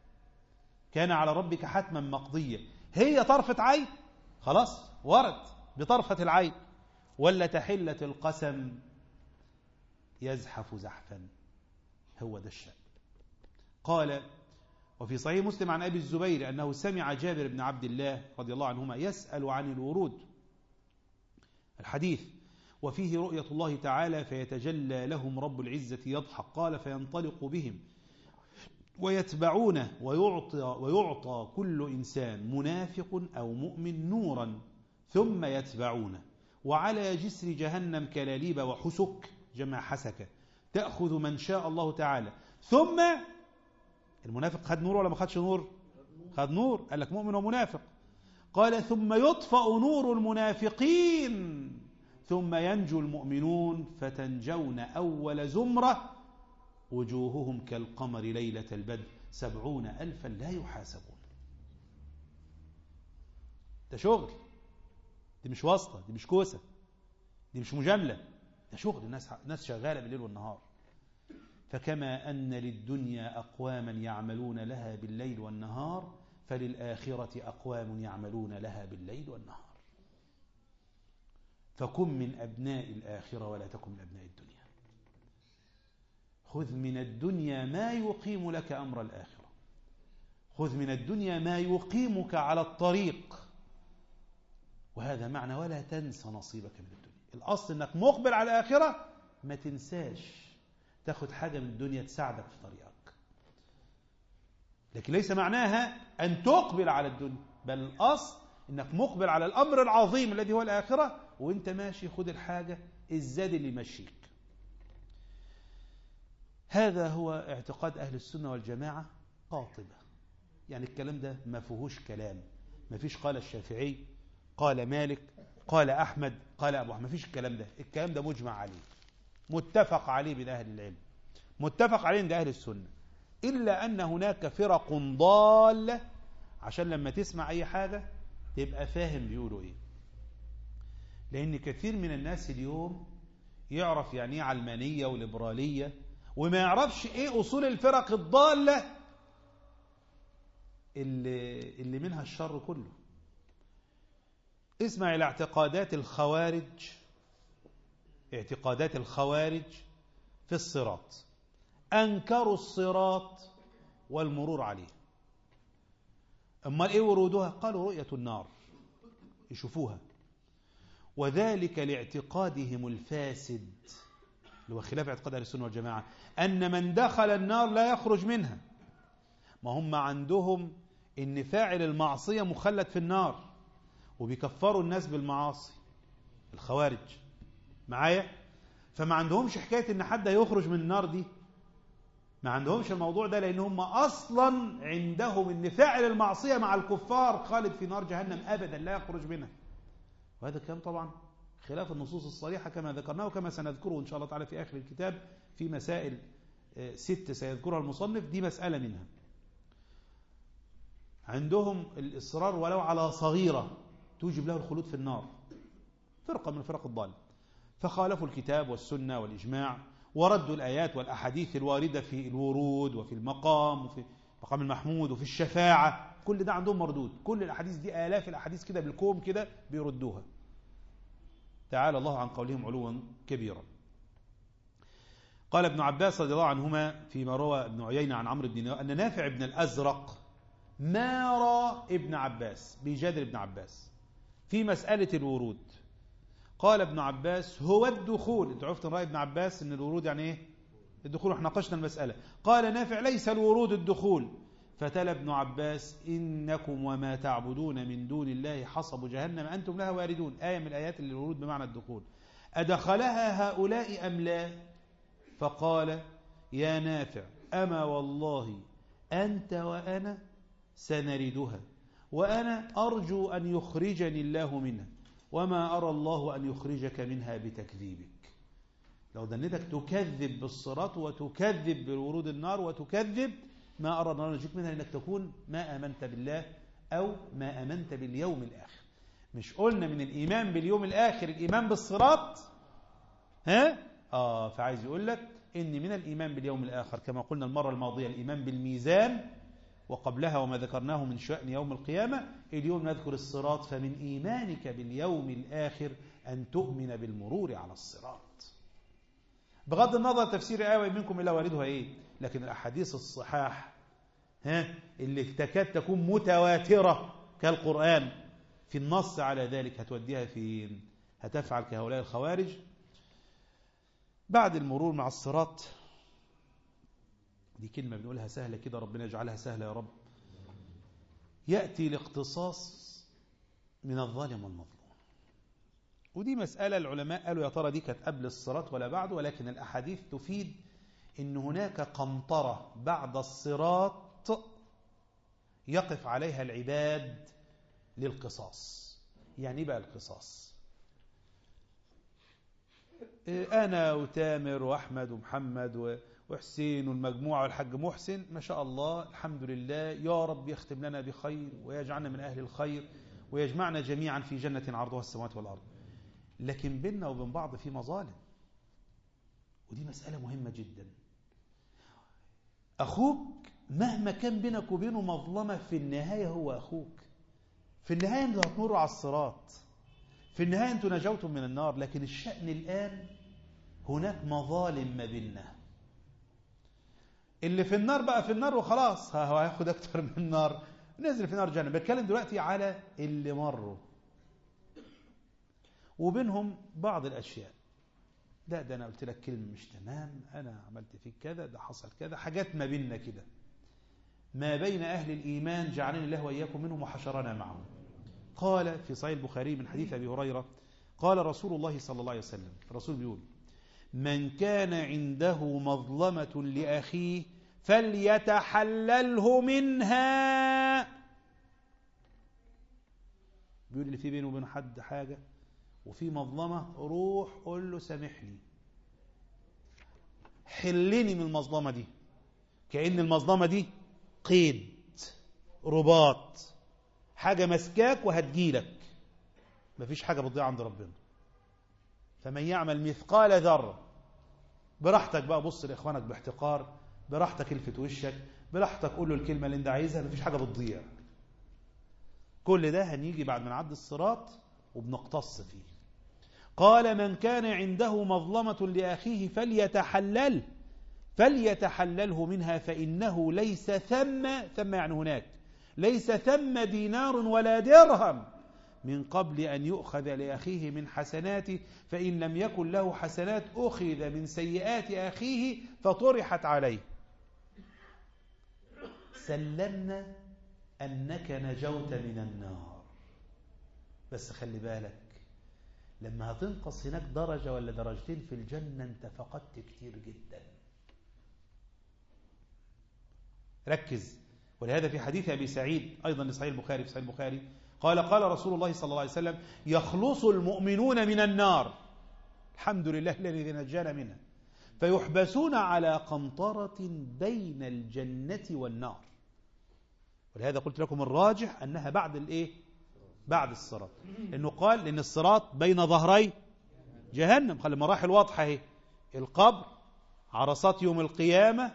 كان على ربك حتما مقضية، هي طرفة عين خلاص ورد بطرفة العين، ولا تحلة القسم يزحف زحفا، هو ده الشأن. قال وفي صحيح مسلم عن أبي الزبير أنه سمع جابر بن عبد الله رضي الله عنهما يسأل عن الورود، الحديث وفيه رؤية الله تعالى فيتجلى لهم رب العزة يضحك. قال فينطلق بهم ويتبعونه ويعطى كل إنسان منافق أو مؤمن نورا ثم يتبعونه، وعلى جسر جهنم كلاليب وحسك جمع حسكة تأخذ من شاء الله تعالى. ثم المنافق خد نور ولا ما خدش نور؟ خد نور، قال لك مؤمن ومنافق. قال ثم يطفأ نور المنافقين ثم ينجو المؤمنون فتنجون أول زمرة وجوههم كالقمر ليلة البدر 70,000 لا يحاسبون. ده شغل، دي مش واسطة، دي مش كوسة، دي مش مجاملة، ده شغل. الناس شغالة بالليل والنهار. فكما أن للدنيا أقواما يعملون لها بالليل والنهار، فللآخرة أقوام يعملون لها بالليل والنهار. فكن من أبناء الآخرة ولا تكن من أبناء الدنيا. خذ من الدنيا ما يقيم لك أمر الآخرة، خذ من الدنيا ما يقيمك على الطريق. وهذا معنى ولا تنسى نصيبك من الدنيا. الأصل أنك مقبل على الآخرة، ما تنساش تاخد حاجة من الدنيا تساعدك في طريقك، لكن ليس معناها أن تقبل على الدنيا، بل الأصل أنك مقبل على الأمر العظيم الذي هو الآخرة، وانت ماشي خد الحاجة الزاد اللي يمشيك. هذا هو اعتقاد أهل السنة والجماعة قاطبة. يعني الكلام ده ما فيهوش كلام، ما فيش قال الشافعي قال مالك قال أحمد قال أبو حنيفة، ما فيش الكلام ده. الكلام ده مجمع عليه متفق عليه بين أهل العلم، متفق عليه عند أهل السنة، إلا أن هناك فرق ضالة عشان لما تسمع أي حاجة تبقى فاهم بيقولوا إيه. لأن كثير من الناس اليوم يعرف يعني إيه علمانية وليبرالية وما يعرفش إيه أصول الفرق الضالة اللي منها الشر كله. اسمع إلى اعتقادات الخوارج، اعتقادات الخوارج في الصراط. أنكروا الصراط والمرور عليه. أما إيه ورودها؟ قالوا رؤية النار، يشوفوها، وذلك لاعتقادهم الفاسد اللي هو خلاف اعتقاد أهل السنة والجماعة، أن من دخل النار لا يخرج منها. ما هم عندهم إن فاعل المعصية مخلد في النار، وبيكفروا الناس بالمعاصي الخوارج معايا. فما عندهمش حكاية إن حد يخرج من النار دي، ما عندهمش الموضوع ده، لأن هم أصلا عندهم إن فاعل المعصية مع الكفار خالد في نار جهنم أبدا لا يخرج منها. وهذا الكلام طبعا خلاف النصوص الصريحة كما ذكرناه وكما سنذكره إن شاء الله تعالى في آخر الكتاب في مسائل 6 سيذكرها المصنف. دي مسألة منها. عندهم الإصرار ولو على صغيرة توجب له الخلود في النار، فرقة من فرق الضال، فخالفوا الكتاب والسنة والإجماع، وردوا الآيات والأحاديث الواردة في الورود وفي المقام وفي مقام المحمود وفي الشفاعة. كل ده عندهم مردود. كل الأحاديث دي آلاف الأحاديث كده بالكوم كده بيردوها. تعالى الله عن قولهم علوا كبيرا. قال ابن عباس رضي الله عنهما فيما روى ابن عيينة عن عمرو بن دينار أن نافع بن الأزرق مارى ابن عباس، بيجادل ابن عباس في مسألة الورود. قال ابن عباس هو الدخول. انت عرفت رأي ابن عباس ان الورود يعني ايه؟ الدخول. احنا ناقشنا المسألة. قال نافع ليس الورود الدخول. فتلا ابن عباس إنكم وما تعبدون من دون الله حصب جهنم أنتم لها واردون. آية من الآيات اللي الورود بمعنى الدخول. أدخلها هؤلاء أم لا؟ فقال يا نافع أما والله أنت وأنا سنردها، وأنا أرجو أن يخرجني الله منها، وما أرى الله أن يخرجك منها بتكذيبك. لو دنيتك تكذب بالصراط وتكذب بالورود النار وتكذب، ما أرى أن يخرجك منها، لأنك تكون ما آمنت بالله أو ما آمنت باليوم الآخر. مش قلنا من الإيمان باليوم الآخر الإيمان بالصراط؟ فعايز يقول لك إن من الإيمان باليوم الآخر كما قلنا المرة الماضية الإيمان بالميزان، وقبلها وما ذكرناه من شأن يوم القيامة. اليوم نذكر الصراط. فمن إيمانك باليوم الآخر أن تؤمن بالمرور على الصراط، بغض النظر تفسير آية منكم إلا واردها إيه. لكن الأحاديث الصحاح اللي تكاد تكون متواترة كالقرآن في النص على ذلك هتوديها فين؟ هتفعل كهؤلاء الخوارج. بعد المرور مع الصراط، دي كلمة بنقولها سهلة كده، ربنا يجعلها سهلة يا رب، يأتي الاقتصاص من الظالم والمظلوم. ودي مسألة العلماء قالوا يا ترى دي كانت قبل الصراط ولا بعده، ولكن الأحاديث تفيد إن هناك قنطرة بعد الصراط يقف عليها العباد للقصاص. يعني بقى القصاص، أنا وتامر وأحمد ومحمد وحسين والمجموعة والحاج محسن ما شاء الله الحمد لله، يا رب يختم لنا بخير ويجعلنا من أهل الخير ويجمعنا جميعا في جنة عرضها السماوات والأرض. لكن بيننا وبين بعض في مظالم، ودي مسألة مهمة جدا. أخوك مهما كان بينك وبينه مظلمة، في النهاية هو أخوك. في النهاية أنتوا هتمروا على الصراط، في النهاية أنتوا نجوتم من النار. لكن الشأن الآن هناك مظالم ما بيننا. اللي في النار بقى في النار وخلاص، هو هياخد أكتر من النار، نزل في نار جهنم. بتكلم دلوقتي على اللي مروا وبينهم بعض الأشياء. ده أنا قلت لك كلمة مش تمام، أنا عملت فيك كذا، ده حصل كذا، حاجات ما بيننا كده. ما بين أهل الإيمان جعلني الله وإياكم منهم وحشرنا معهم. قال في صحيح البخاري من حديث أبي هريرة قال رسول الله صلى الله عليه وسلم، الرسول بيقول من كان عنده مظلمة لأخيه فليتحلله منها. بيقول اللي في بينه وبين حد حاجة وفي مظلمة، روح قول له سامحني، حلني من المظلمة دي. كأن المظلمة دي قيد، رباط، حاجة مسكاك وهتجيلك. مفيش حاجة بتضيع عند ربنا. فمن يعمل مثقال ذرة، براحتك بقى بص لإخوانك باحتقار، براحتك الفت وشك، براحتك قول له الكلمة اللي انت عايزها، مفيش حاجة بتضيع. كل ده هنيجي بعد ما نعدي الصراط وبنقتص فيه. قال من كان عنده مظلمة لأخيه فليتحلله منها فإنه ليس ثم يعني هناك ليس ثم دينار ولا درهم من قبل أن يؤخذ لأخيه من حسناته، فإن لم يكن له حسنات أخذ من سيئات أخيه فطرحت عليه. سلمنا أنك نجوت من النار، بس خلي بالك لما هتنقص هناك درجة ولا درجتين في الجنة أنت فقدت كتير جدا. ركز. ولهذا في حديث أبي سعيد أيضا لصحيح البخاري، في صحيح البخاري قال رسول الله صلى الله عليه وسلم يخلص المؤمنون من النار، الحمد لله الذي نجانا منها، فيحبسون على قنطرة بين الجنة والنار. ولهذا قلت لكم الراجح أنها بعد الإيه؟ بعد الصراط، لأنه قال لأن الصراط بين ظهري جهنم، خلي المراحل واضحة اهي، القبر، عرصات يوم القيامة،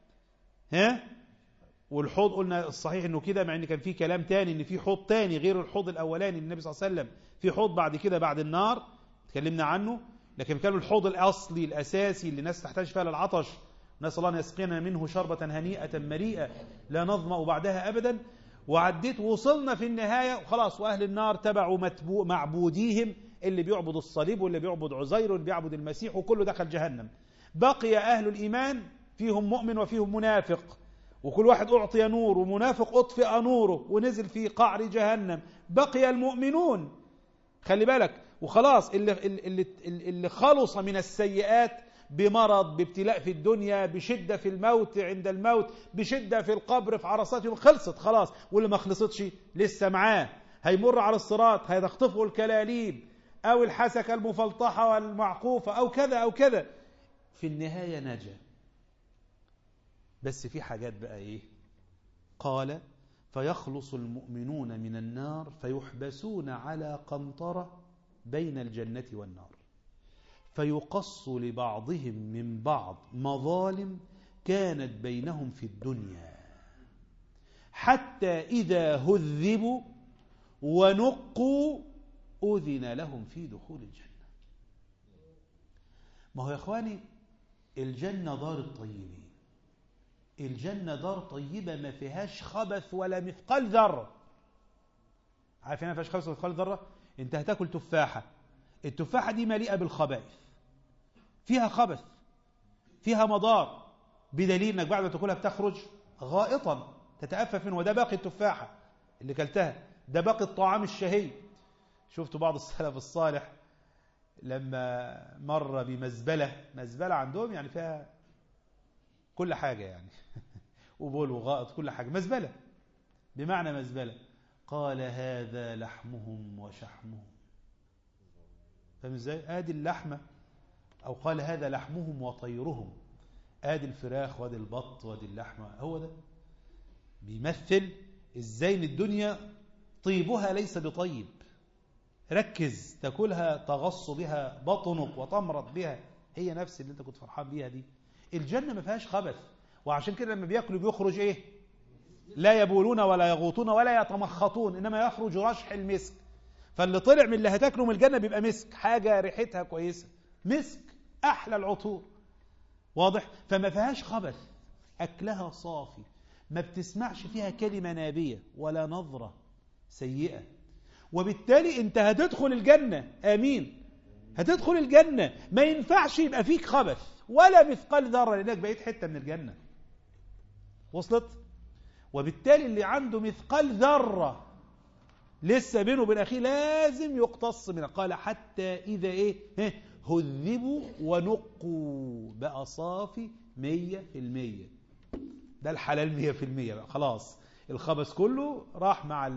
والحوض قلنا الصحيح انه كده، مع ان كان في كلام تاني ان في حوض تاني غير الحوض الاولاني النبي صلى الله عليه وسلم، في حوض بعد كده بعد النار تكلمنا عنه، لكن كان الحوض الاصلي الاساسي اللي الناس تحتاج فيها للعطش، نسأل الله ان يسقينا منه شربة هنيئة مريئة لا نظمأ بعدها ابدا. وعديت وصلنا في النهاية وخلاص، واهل النار تبعوا معبوديهم، اللي بيعبد الصليب واللي بيعبد عزير واللي بيعبد المسيح، وكله دخل جهنم. بقي اهل الايمان فيهم مؤمن وفيهم منافق، وكل واحد أعطي نور، ومنافق أطفئ نوره ونزل في قعر جهنم. بقي المؤمنون، خلي بالك، وخلاص اللي خلص من السيئات بمرض، بابتلاء في الدنيا، بشدة في الموت، عند الموت، بشدة في القبر، في عرصاتهم، خلصت خلاص. واللي ما خلصتش لسه معاه، هيمر على الصراط، هيتخطفه الكلاليب أو الحسكة المفلطحة والمعقوفة أو كذا أو كذا، في النهاية نجا. بس في حاجات بقى ايه؟ قال فيخلص المؤمنون من النار فيحبسون على قنطرة بين الجنة والنار، فيقص لبعضهم من بعض مظالم كانت بينهم في الدنيا، حتى إذا هذبوا ونقوا أذن لهم في دخول الجنة. ما هو يا إخواني الجنة دار الطيبين، الجنة دار طيبة ما فيهاش خبث ولا مثقال ذرة. عارفين ما فيهاش خبث ولا مثقال ذرة؟ انت هتاكل تفاحة، التفاحة دي مليئة بالخبائث، فيها خبث، فيها مضار، بدليل انك بعد ما تاكلها بتخرج غائطا تتأفف منه، وده باقي التفاحة اللي كلتها، ده باقي الطعام الشهي. شفتوا بعض السلف الصالح لما مر بمزبلة عندهم يعني فيها كل حاجة يعني وبول وغائط كل حاجة، مزبلة بمعنى مزبلة، قال هذا لحمهم وشحمهم. فاهم ازاي؟ ادي اللحمة، او قال هذا لحمهم وطيرهم، ادي الفراخ وادي البط وادي اللحمة. هو ده بيمثل ازاي ان الدنيا طيبها ليس بطيب. ركز، تاكلها تغص بها بطنك وتمرض بها، هي نفس اللي انت كنت فرحان بيها دي. الجنة ما فيهاش خبث، وعشان كده لما بياكلوا بيخرج ايه؟ لا يبولون ولا يغوطون ولا يتمخطون، انما يخرج رشح المسك. فاللي طلع من اللي هتاكله من الجنة بيبقى مسك، حاجة ريحتها كويسة، مسك، احلى العطور، واضح؟ فما فيهاش خبث، اكلها صافي، ما بتسمعش فيها كلمة نابية ولا نظرة سيئة. وبالتالي انت هتدخل الجنة، امين، هتدخل الجنة، ما ينفعش يبقى فيك خبث ولا مثقال ذرة، لأنك بقيت حتة من الجنة. وصلت؟ وبالتالي اللي عنده مثقال ذرة لسه بينه وبين أخيه لازم يقتص منه. قال حتى إذا إيه؟ هذبوا ونقوا، بقى صافي 100%، ده الحلال 100% بقى، خلاص الخبث كله راح مع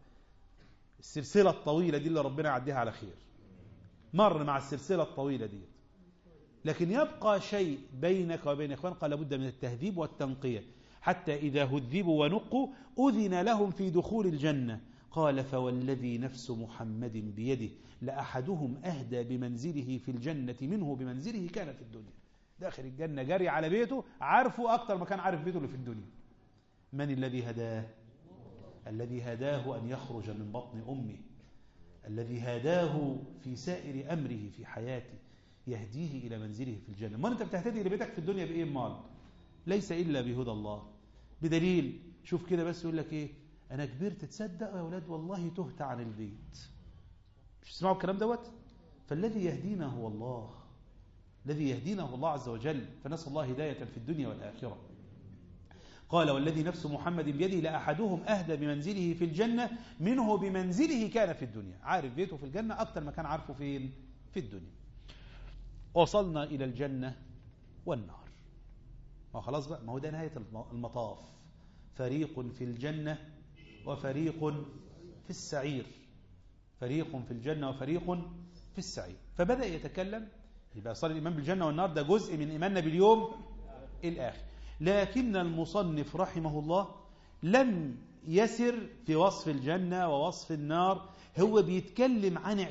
السلسلة الطويلة دي اللي ربنا يعديها على خير، مر مع السلسلة الطويلة دي. لكن يبقى شيء بينك وبين إخوان، قال لابد من التهذيب والتنقية. حتى إذا هذبوا ونقوا أذن لهم في دخول الجنة. قال فوالذي نفس محمد بيده لأحدهم أهدى بمنزله في الجنة منه بمنزله كان في الدنيا. داخل الجنة جري على بيته، عارفه أكتر ما كان عارف بيته اللي في الدنيا. من الذي هداه؟ الذي هداه أن يخرج من بطن أمه الذي هداه في سائر أمره في حياته يهديه إلى منزله في الجنة. ما أنت بتهتدي لبيتك في الدنيا بإيه مال؟ ليس إلا بهدى الله. بدليل شوف كده بس يقول لك إيه، أنا كبرت تصدق يا أولاد والله تهت عن البيت. مش تسمعوا الكلام دوت؟ فالذي يهدينا هو الله، الذي يهدينا هو الله عز وجل، فنسأل الله هداية في الدنيا والآخرة. قال والذي نفس محمد بيده لأحدهم أهدى بمنزله في الجنة منه بمنزله كان في الدنيا. عارف بيته في الجنة أكتر ما كان عارفه فين؟ في الدنيا. وصلنا إلى الجنة والنار. ما خلاص بقى، ما هو ده نهاية المطاف. فريق في الجنة وفريق في السعير. فريق في الجنة وفريق في السعير. فبدأ يتكلم. يبقى صار الإيمان بالجنة والنار ده جزء من إيماننا باليوم الآخر. لكن المصنف رحمه الله لم يسر في وصف الجنة ووصف النار، هو بيتكلم عن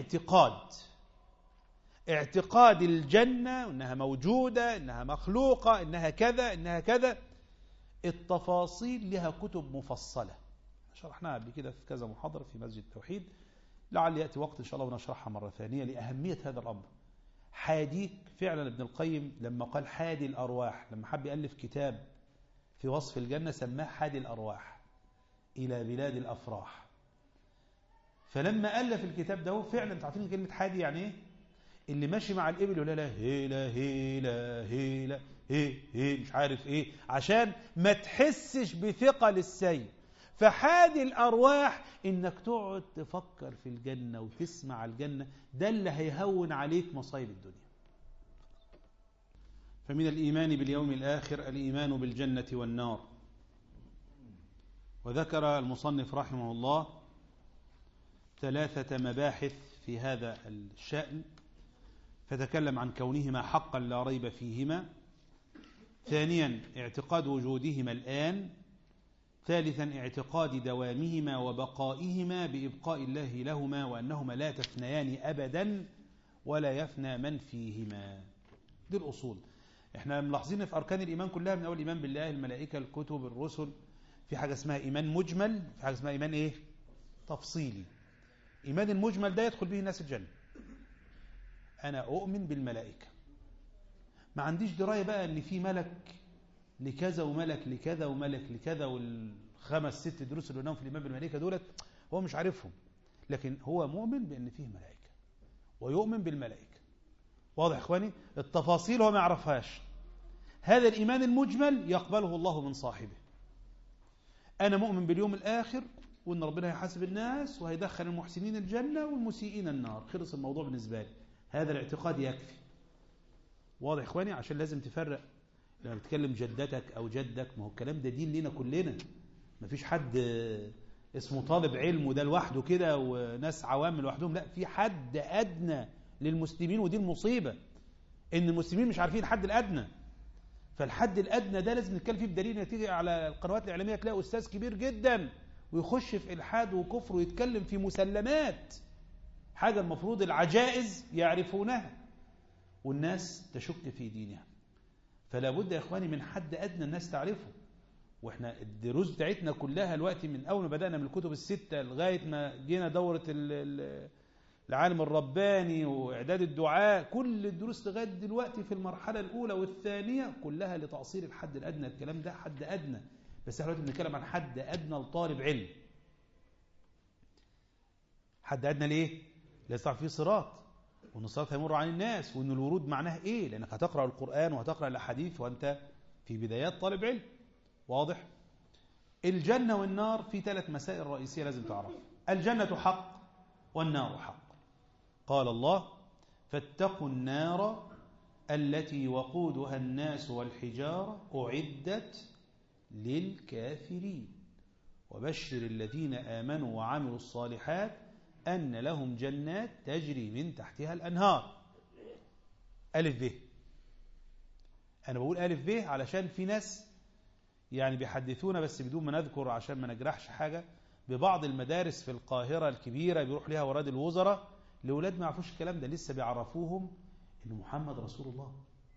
اعتقاد الجنة، إنها موجودة، إنها مخلوقة، إنها كذا، إنها كذا. التفاصيل لها كتب مفصلة شرحناها قبل كده في كذا محاضرة في مسجد التوحيد، لعل يأتي وقت إن شاء الله ونشرحها مرة ثانية لأهمية هذا الأمر. حاديك فعلا ابن القيم لما قال حادي الأرواح، لما حب يألف كتاب في وصف الجنة سماه حادي الأرواح إلى بلاد الأفراح. فلما ألف الكتاب ده فعلا تعرفين كلمة حادي يعني إيه؟ اللي ماشي مع الإبل ولا لا هيلا هيلا هيلا هي هي مش عارف إيه، عشان ما تحسش بثقل السير. فحادي الأرواح إنك تقعد تفكر في الجنة وتسمع الجنة، ده اللي هيهون عليك مصايب الدنيا. فمن الإيمان باليوم الآخر الإيمان بالجنة والنار. وذكر المصنف رحمه الله 3 مباحث في هذا الشأن، فتكلم عن كونهما حقا لا ريب فيهما. ثانيا اعتقاد وجودهما الآن. ثالثا اعتقاد دوامهما وبقائهما بإبقاء الله لهما، وأنهما لا تفنيان أبدا ولا يفنى من فيهما. دي الأصول. احنا ملاحظين في أركان الإيمان كلها من أول الإيمان بالله، الملائكة، الكتب، الرسل، في حاجة اسمها إيمان مجمل، في حاجة اسمها إيمان إيه؟ تفصيلي. إيمان المجمل ده يدخل به الناس الجنة. أنا أؤمن بالملائكة، ما عنديش دراية بقى أن في ملك لكذا وملك لكذا وملك لكذا، والخمس 6 دروس اللي قلناهم في الإيمان بالملائكة دولت هو مش عارفهم، لكن هو مؤمن بأن فيه ملائكة ويؤمن بالملائكة. واضح إخواني؟ التفاصيل هو ما يعرفهاش. هذا الإيمان المجمل يقبله الله من صاحبه. أنا مؤمن باليوم الآخر وأن ربنا هيحاسب الناس وهيدخل المحسنين الجنة والمسيئين النار، خلص الموضوع بالنسبة لي. هذا الاعتقاد يكفي. واضح إخواني؟ عشان لازم تفرق لما بتكلم جدتك أو جدك، ما هو الكلام ده دين لنا كلنا، ما فيش حد اسمه طالب علم وده لوحده كده وناس عوام لوحدهم، لا، في حد أدنى للمسلمين. ودي المصيبة إن المسلمين مش عارفين الحد الأدنى. فالحد الأدنى ده لازم نتكلم فيه بدليل. تيجي على القنوات الإعلامية تلاقي أستاذ كبير جدا ويخش في إلحاد وكفر ويتكلم في مسلمات، حاجة المفروض العجائز يعرفونها والناس تشك في دينها. فلا بد يا إخواني من حد أدنى الناس تعرفه. وإحنا الدروس بتاعتنا كلها الوقت من أول ما بدأنا من الكتب ال6 لغاية ما جينا دورة العالم الرباني وإعداد الدعاء، كل الدروس لغاية دلوقتي في المرحلة الأولى والثانية كلها لتأصيل الحد الأدنى. الكلام ده حد أدنى، بس احنا دلوقتي بنتكلم عن حد أدنى لطالب علم. حد أدنى ليه؟ لازم تعرف فيه صراط، وأن الصراط هيمر عن الناس، وأن الورود معناها إيه، لأنك هتقرأ القرآن وهتقرأ الأحاديث وأنت في بدايات طالب علم. واضح؟ الجنة والنار في 3 مسائل رئيسية لازم تعرف. الجنة حق والنار حق. قال الله: فاتقوا النار التي وقودها الناس والحجارة أعدت للكافرين وبشر الذين آمنوا وعملوا الصالحات أن لهم جنات تجري من تحتها الأنهار. ألف ب. أنا بقول ألف ب علشان في ناس يعني بيحدثونا بس بدون ما نذكر عشان ما نجرحش حاجة، ببعض المدارس في القاهرة الكبيرة بيروح لها وراد الوزراء لأولاد ما يعرفوش الكلام ده، لسه بيعرفوهم إن محمد رسول الله،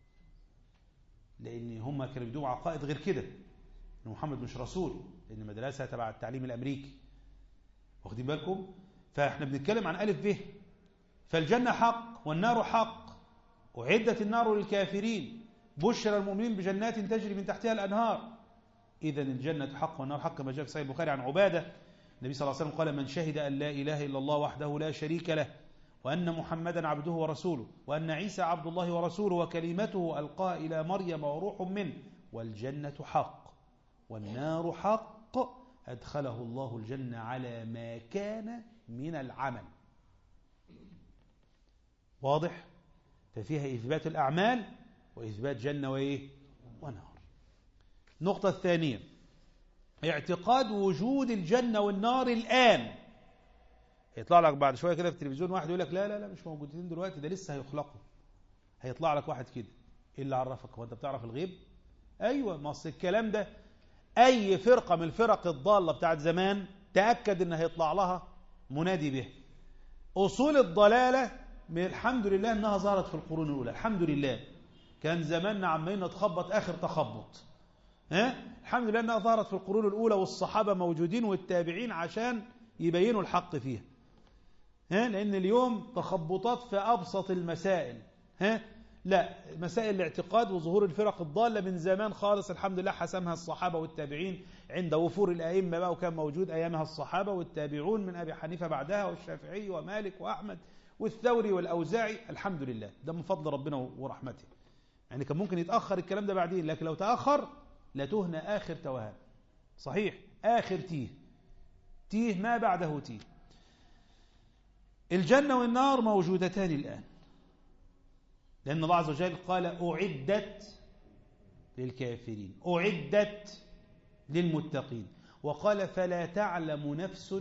لأن هم كانوا بدون عقائد غير كده إن محمد مش رسول، لأن المدرسة تبع التعليم الأمريكي. واخدين بالكم؟ فاحنا بنتكلم عن ألف به. فالجنة حق والنار حق، أعدت النار للكافرين، بشر المؤمنين بجنات تجري من تحتها الأنهار. إذن الجنة حق والنار حق، كما جاء في صحيح البخاري عن عبادة النبي صلى الله عليه وسلم قال: من شهد أن لا إله إلا الله وحده لا شريك له، وأن محمدا عبده ورسوله، وأن عيسى عبد الله ورسوله، وكلمته ألقاها إلى مريم وروح منه، والجنة حق والنار حق، أدخله الله الجنة على ما كان من العمل. واضح؟ ففيها إثبات الأعمال وإثبات جنة وإيه؟ ونار. النقطة الثانية: اعتقاد وجود الجنة والنار الآن. يطلع لك بعد شوية كده في التلفزيون واحد يقول لك لا لا لا مش موجودين دلوقتي، ده لسه هيخلقوا. هيطلع لك واحد كده، إيه اللي عرفك؟ هو أنت بتعرف الغيب؟ أيوة، ما أصل الكلام ده أي فرقة من الفرق الضالة بتاعت زمان تأكد إن هيطلع لها منادي به. أصول الضلالة من الحمد لله إنها ظهرت في القرون الأولى، الحمد لله. كان زماننا عمالين نتخبط آخر تخبط. الحمد لله إنها ظهرت في القرون الأولى، والصحابة موجودين والتابعين عشان يبينوا الحق فيها. لأن اليوم تخبطات في أبسط المسائل. لا، مسائل الاعتقاد وظهور الفرق الضالة من زمان خالص الحمد لله حسمها الصحابة والتابعين عند وفور الأئمة بقى، وكان موجود أيامها الصحابة والتابعون من أبي حنيفة بعدها والشافعي ومالك وأحمد والثوري والأوزاعي. الحمد لله، ده من فضل ربنا ورحمته. يعني كان ممكن يتأخر الكلام ده بعدين، لكن لو تأخر لتهنى آخر توهان. صحيح، آخر تيه ما بعده تيه. الجنة والنار موجودتان الآن، لأن الله عز وجل قال: أعدت للكافرين، أعدت للمتقين. وقال: فلا تعلم نفس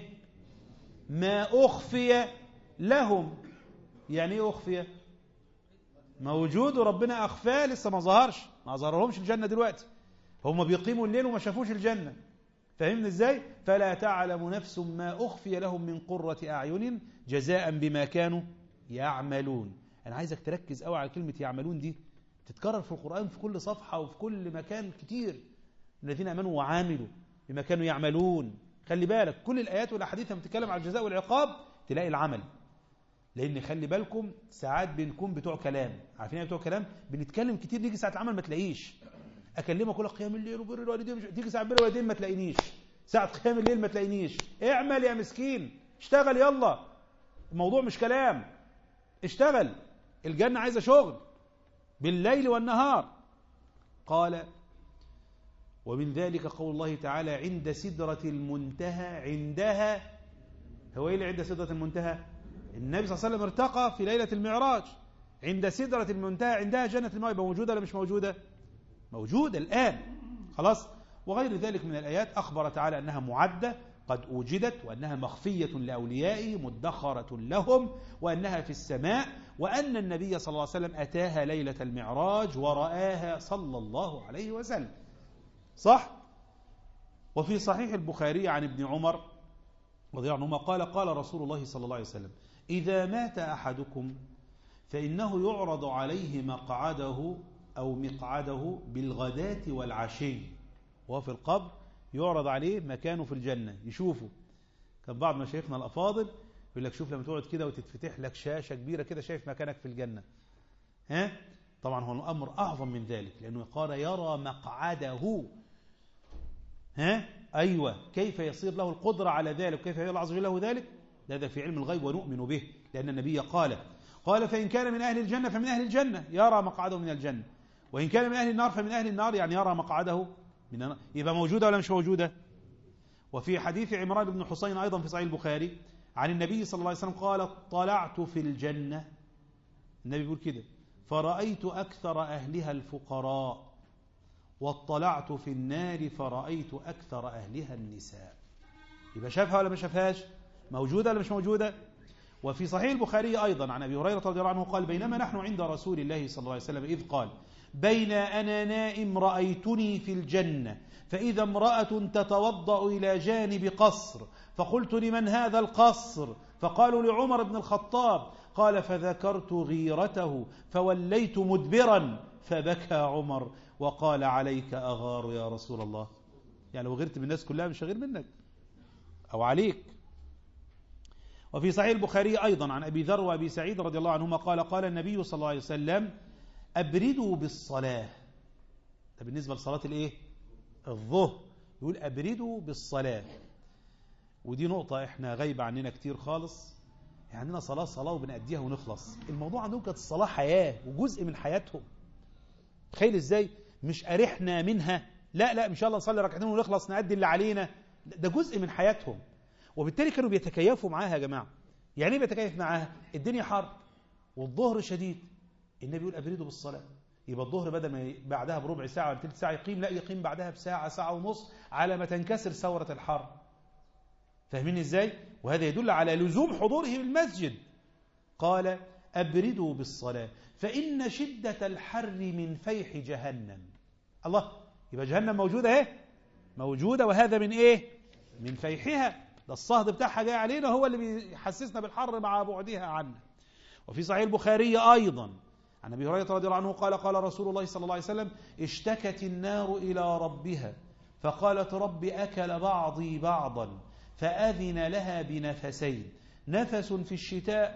ما أخفي لهم. يعني إيه أخفي؟ موجود وربنا أخفاه، لسه ما ظهرهمش الجنة دلوقتي. هم بيقيموا الليل وما شافوش الجنة. فهمنا إزاي؟ فلا تعلم نفس ما أخفي لهم من قرة أعين جزاء بما كانوا يعملون. أنا عايزك تركز قوي على كلمة يعملون دي، تتكرر في القرآن في كل صفحة وفي كل مكان كتير. الذين آمنوا وعاملوا بما كانوا يعملون. خلي بالك كل الآيات والأحاديث لما بتتكلم عن الجزاء والعقاب تلاقي العمل. لأن خلي بالكم ساعات بنكون بتوع كلام، عارفين ايه بتوع كلام؟ بنتكلم كتير، نيجي ساعة العمل ما تلاقيش. أكلمك أقول لك قيام الليل وبر الوالدين، تيجي ساعة بر الوالدين ما تلاقينيش، ساعة قيام الليل ما تلاقينيش. اعمل يا مسكين، اشتغل يلا. الموضوع مش كلام، اشتغل. الجنة عايزة شغل بالليل والنهار. قال: ومن ذلك قول الله تعالى: عند سدرة المنتهى. عندها، هو ايه اللي عند سدرة المنتهى؟ النبي صلى الله عليه وسلم ارتقى في ليلة المعراج. عند سدرة المنتهى عندها جنة المأوى. موجودة ولا مش موجودة؟ موجودة الآن خلاص. وغير ذلك من الآيات أخبر تعالى أنها معدة قد أوجدت، وأنها مخفية لأوليائه مدخرة لهم، وأنها في السماء، وأن النبي صلى الله عليه وسلم أتاها ليلة المعراج ورآها صلى الله عليه وسلم. صح؟ وفي صحيح البخاري عن ابن عمر رضي الله عنهما قال: قال رسول الله صلى الله عليه وسلم: إذا مات أحدكم فإنه يعرض عليه مقعده أو مقعده بالغداة والعشي. وهو في القبر يعرض عليه مكانه في الجنة يشوفه. كان بعض مشايخنا الأفاضل يقول لك: شوف لما تقعد كده وتتفتح لك شاشة كبيرة كده شايف مكانك في الجنة. طبعا هو الأمر أعظم من ذلك، لأنه قال يرى مقعده. أيوة، كيف يصير له القدرة على ذلك؟ وكيف يرى الله عز وجل له ذلك؟ هذا في علم الغيب ونؤمن به، لأن النبي قال: فإن كان من أهل الجنة فمن أهل الجنة يرى مقعده من الجنة، وإن كان من أهل النار فمن أهل النار، يعني يرى مقعده من النار. يبقى موجودة ولا مش موجودة؟ وفي حديث عمران بن حسين أيضا في صحيح البخاري عن النبي صلى الله عليه وسلم قال: طلعت في الجنة، النبي يقول كده، فرأيت أكثر أهلها الفقراء، واطلعت في النار فرأيت أكثر أهلها النساء. يبقى شافها ولا ما شافهاش؟ موجودة ولا مش موجودة؟ وفي صحيح البخاري أيضا عن أبي هريرة رضي الله عنه قال: بينما نحن عند رسول الله صلى الله عليه وسلم إذ قال: بين أنا نائم رأيتني في الجنة، فإذا امرأة تتوضأ إلى جانب قصر، فقلت: لمن هذا القصر؟ فقالوا: لعمر بن الخطاب. قال: فذكرت غيرته فوليت مدبرا، فبكى عمر وقال: عليك أغار يا رسول الله. يعني لو غيرت بالناس كلها مش هغير منك أو عليك. وفي صحيح البخاري أيضا عن أبي ذر وأبي سعيد رضي الله عنهما قال قال النبي صلى الله عليه وسلم أبردوا بالصلاة. ده بالنسبة لصلاة الإيه؟ الظهر، يقول أبردوا بالصلاة. ودي نقطة إحنا غايبة عننا كتير خالص. عندنا صلاة وبنأديها ونخلص. الموضوع عندهم كانت الصلاة حياة وجزء من حياتهم. تخيل إزاي؟ مش أرحنا منها، لا إن شاء الله نصلي ركعتين ونخلص نأدي اللي علينا، ده جزء من حياتهم. وبالتالي كانوا بيتكيفوا معاها يا جماعة. يعني ايه بيتكيف معاها؟ الدنيا حر والظهر شديد، النبي يقول أبردوا بالصلاة. يبقى الظهر بدل ما بعدها بربع ساعة ولا ثلث ساعة يقيم، لا يقيم بعدها بساعة، ساعة ونص، على ما تنكسر ثورة الحر. فاهمين ازاي؟ وهذا يدل على لزوم حضوره بالمسجد. قال أبردوا بالصلاة فإن شدة الحر من فيح جهنم. الله، يبقى جهنم موجودة اهي، موجودة، وهذا من ايه؟ من فيحها. ده الصهد بتاعها جاي علينا، هو اللي بيحسسنا بالحر مع بعدها عنا. وفي صحيح البخاري أيضا عن أبي هريرة رضي الله عنه قال قال رسول الله صلى الله عليه وسلم اشتكت النار إلى ربها فقالت رب أكل بعضي بعضا فأذن لها بنفسين، نفس في الشتاء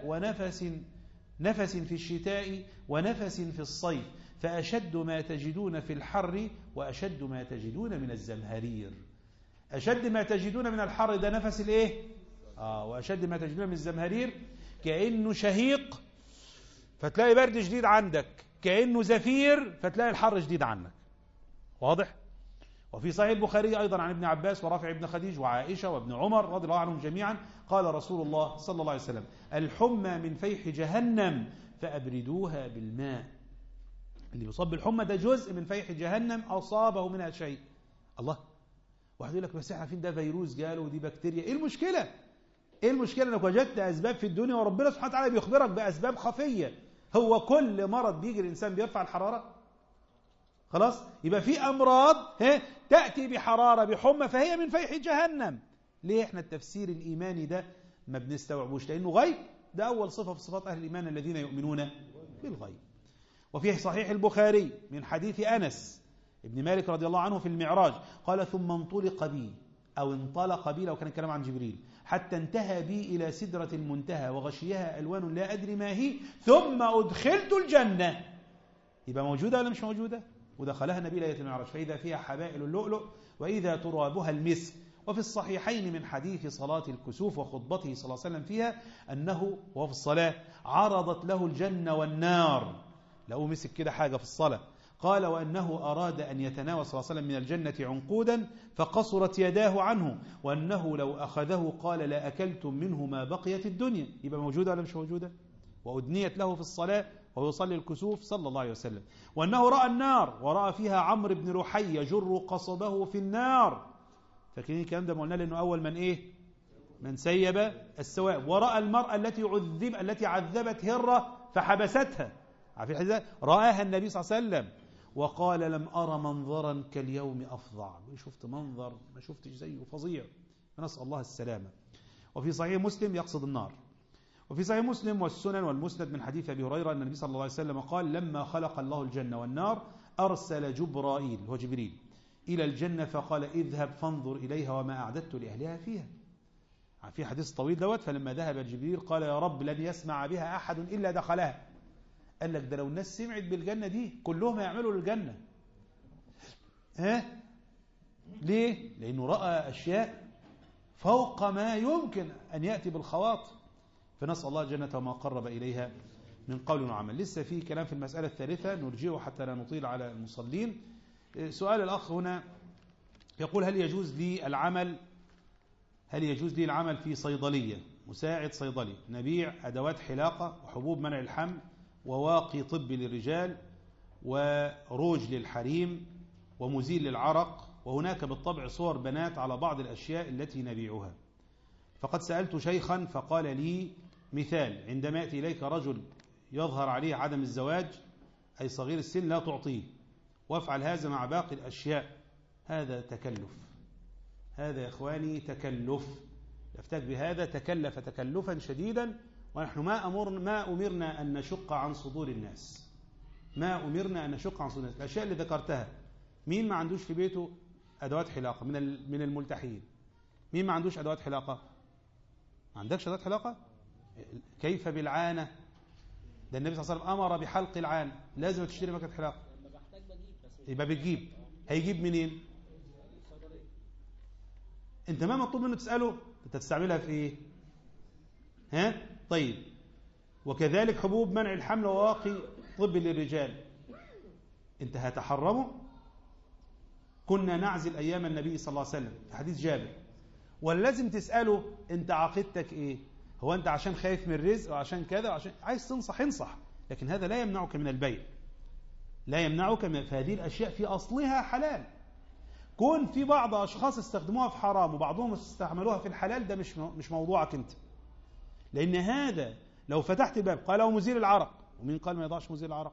نفس في الشتاء ونفس في الصيف، فأشد ما تجدون في الحر وأشد ما تجدون من الزمهرير. أشد ما تجدون من الحر ده نفس الايه؟ وأشد ما تجدون من الزمهرير كأنه شهيق فتلاقي برد شديد عندك، كأنه زفير فتلاقي الحر شديد عنك. واضح؟ وفي صحيح البخاري أيضا عن ابن عباس ورافع ابن خديج وعائشة وابن عمر رضي الله عنهم جميعا قال رسول الله صلى الله عليه وسلم الحمى من فيح جهنم فأبردوها بالماء. اللي يصاب بالحمى ده جزء من فيح جهنم أصابه منها شيء. الله، واحد يقول لك بس احنا عارفين ده فيروس جاله ودي بكتيريا، ايه المشكلة؟ ايه المشكلة انك وجدت اسباب في الدنيا وربنا سبحانه وتعالى بيخبرك باسباب خفية؟ هو كل مرض بيجي الانسان بيرفع الحرارة؟ خلاص، يبقى في امراض تأتي بحرارة بحمى فهي من فيح جهنم. ليه احنا التفسير الايماني ده ما بنستوعبوش؟ لانه غيب. ده اول صفة في صفات اهل الايمان الذين يؤمنون بالغيب. وفي صحيح البخاري من حديث انس ابن مالك رضي الله عنه في المعراج قال ثم انطلق بي أو انطلق بي، لو كان الكلام عن جبريل، حتى انتهى بي إلى سدرة المنتهى وغشيها ألوان لا أدري ما هي، ثم أدخلت الجنة. يبقى موجودة ولا مش موجودة؟ ودخلها النبي ليلة المعراج فإذا فيها حبائل اللؤلؤ وإذا ترابها المسك. وفي الصحيحين من حديث صلاة الكسوف وخطبته صلى الله عليه وسلم فيها أنه وفي الصلاة عرضت له الجنة والنار، لو مسك كده حاجة في الصلاة. قال وأنه أراد أن يتناول صلى الله عليه وسلم من الجنة عنقودا فقصرت يداه عنه، وأنه لو أخذه قال لا أكلتم منه ما بقيت الدنيا. يبقى موجودة ولا مش موجودة؟ وأدنيت له في الصلاة وهو يصلي الكسوف صلى الله عليه وسلم. وأنه رأى النار ورأى فيها عمرو بن رحي يجر قصبه في النار. فاكرين الكلام ده؟ قلنا لأنه أول من إيه؟ من سيب السوائب. ورأى المرأة التي عذبت هرة فحبستها. عارفين الحديث؟ رآها النبي صلى الله عليه وسلم وقال لم أرى منظرا كاليوم أفظع. شفت منظر ما شفتش زيه، فظيع، فنسأل الله السلامة. وفي صحيح مسلم يقصد النار. وفي صحيح مسلم والسنن والمسند من حديث أبي هريرة أن النبي صلى الله عليه وسلم قال لما خلق الله الجنة والنار أرسل جبرائيل هو جبريل إلى الجنة فقال اذهب فانظر إليها وما أعددت لأهلها فيها. في حديث طويل دوت. فلما ذهب جبريل قال يا رب لن يسمع بها أحد إلا دخلها. قال لك ده لو الناس سمعت بالجنة دي كلهم يعملوا للجنة. ليه؟ لأنه رأى أشياء فوق ما يمكن أن يأتي بالخواطر. فنسأل الله الجنة وما قرب إليها من قول وعمل. لسه في كلام في المسألة الثالثة نرجئه حتى لا نطيل على المصلين. سؤال الأخ هنا يقول هل يجوز لي العمل في صيدلية مساعد صيدلي نبيع أدوات حلاقة وحبوب منع الحمل وواقي طبي للرجال وروج للحريم ومزيل للعرق، وهناك بالطبع صور بنات على بعض الأشياء التي نبيعها. فقد سألت شيخا فقال لي مثال عندما يأتي إليك رجل يظهر عليه عدم الزواج أي صغير السن لا تعطيه، وافعل هذا مع باقي الأشياء. هذا تكلف، هذا يا إخواني تكلف. يفتك بهذا تكلف تكلفا شديدا، ونحن ما أمرنا أن نشق عن صدور الناس. ما أمرنا أن نشق عن صدور الناس. الأشياء اللي ذكرتها، مين ما عندوش في بيته أدوات حلاقة من الملتحين؟ مين ما عندوش أدوات حلاقة؟ ما عندكش أداة حلاقة؟ كيف بالعانة؟ ده النبي صلى الله عليه وسلم أمر بحلق العانة، لازم تشتري مكنة حلاقة. يبقى بتجيب، هيجيب منين؟ انت ما مطلوب منه تسأله، انت تستعملها في ايه؟ ها؟ طيب، وكذلك حبوب منع الحمل وواقي طب للرجال، انت هتحرمه؟ كنا نعزل ايام النبي صلى الله عليه وسلم، حديث جابر. ولازم تسأله انت عقيدتك ايه؟ هو انت عشان خايف من الرزق وعشان كذا وعشان عايز تنصح انصح، لكن هذا لا يمنعك من البيع، لا يمنعك من، فهذه الاشياء في اصلها حلال. كون في بعض اشخاص استخدموها في حرام وبعضهم استعملوها في الحلال، ده مش موضوعك انت. لان هذا لو فتحت الباب قال له مزيل العرق، ومين قال ما يضعش مزيل العرق؟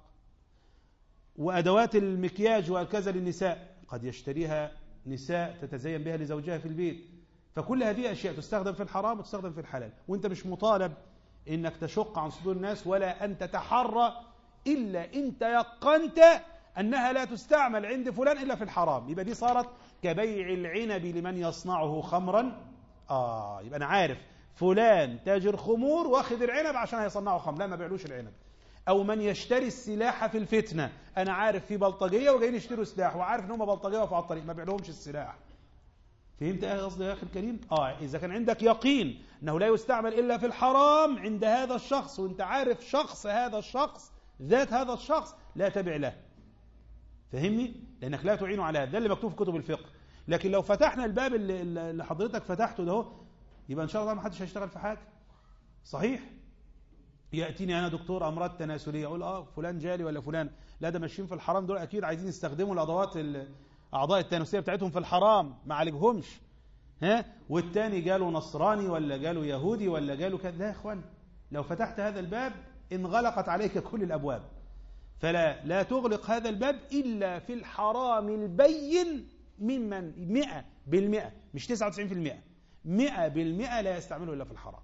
وادوات المكياج وكذا للنساء، قد يشتريها نساء تتزين بها لزوجها في البيت. فكل هذه اشياء تستخدم في الحرام وتستخدم في الحلال، وانت مش مطالب انك تشق عن صدور الناس ولا ان تتحرى الا انت يقنت أنها لا تستعمل عند فلان إلا في الحرام. يبقى دي صارت كبيع العنب لمن يصنعه خمرا. يبقى أنا عارف فلان تاجر خمور واخذ العنب عشان هيصنعه خمر، لا ما بيعلوش العنب. أو من يشتري السلاح في الفتنة، أنا عارف في بلطجية وجايين يشتروا سلاح وعارف إن هم بلطجية وفي على الطريق، ما بيعلهمش السلاح. فهمت إيه قصدي يا أخي الكريم؟ إذا كان عندك يقين أنه لا يستعمل إلا في الحرام عند هذا الشخص، وأنت عارف شخص هذا الشخص، ذات هذا الشخص، لا تبع له. فهمني؟ لأنك لا تعين على هذا، ده اللي مكتوب في كتب الفقه. لكن لو فتحنا الباب اللي حضرتك فتحته ده، يبقى إن شاء الله ما حدش هيشتغل في حاجة. صحيح؟ يأتيني أنا دكتور أمراض تناسلية، أقول فلان جالي ولا فلان، لا ده ماشيين في الحرام، دول أكيد عايزين يستخدموا الأعضاء التناسلية بتاعتهم في الحرام، ما عالجهمش. والتاني جاله نصراني ولا جاله يهودي ولا جاله كذا. يا إخوان، لو فتحت هذا الباب انغلقت عليك كل الأبواب. فلا تغلق هذا الباب إلا في الحرام البين، ممن 100%، مش 99%، 100% لا يستعمله إلا في الحرام.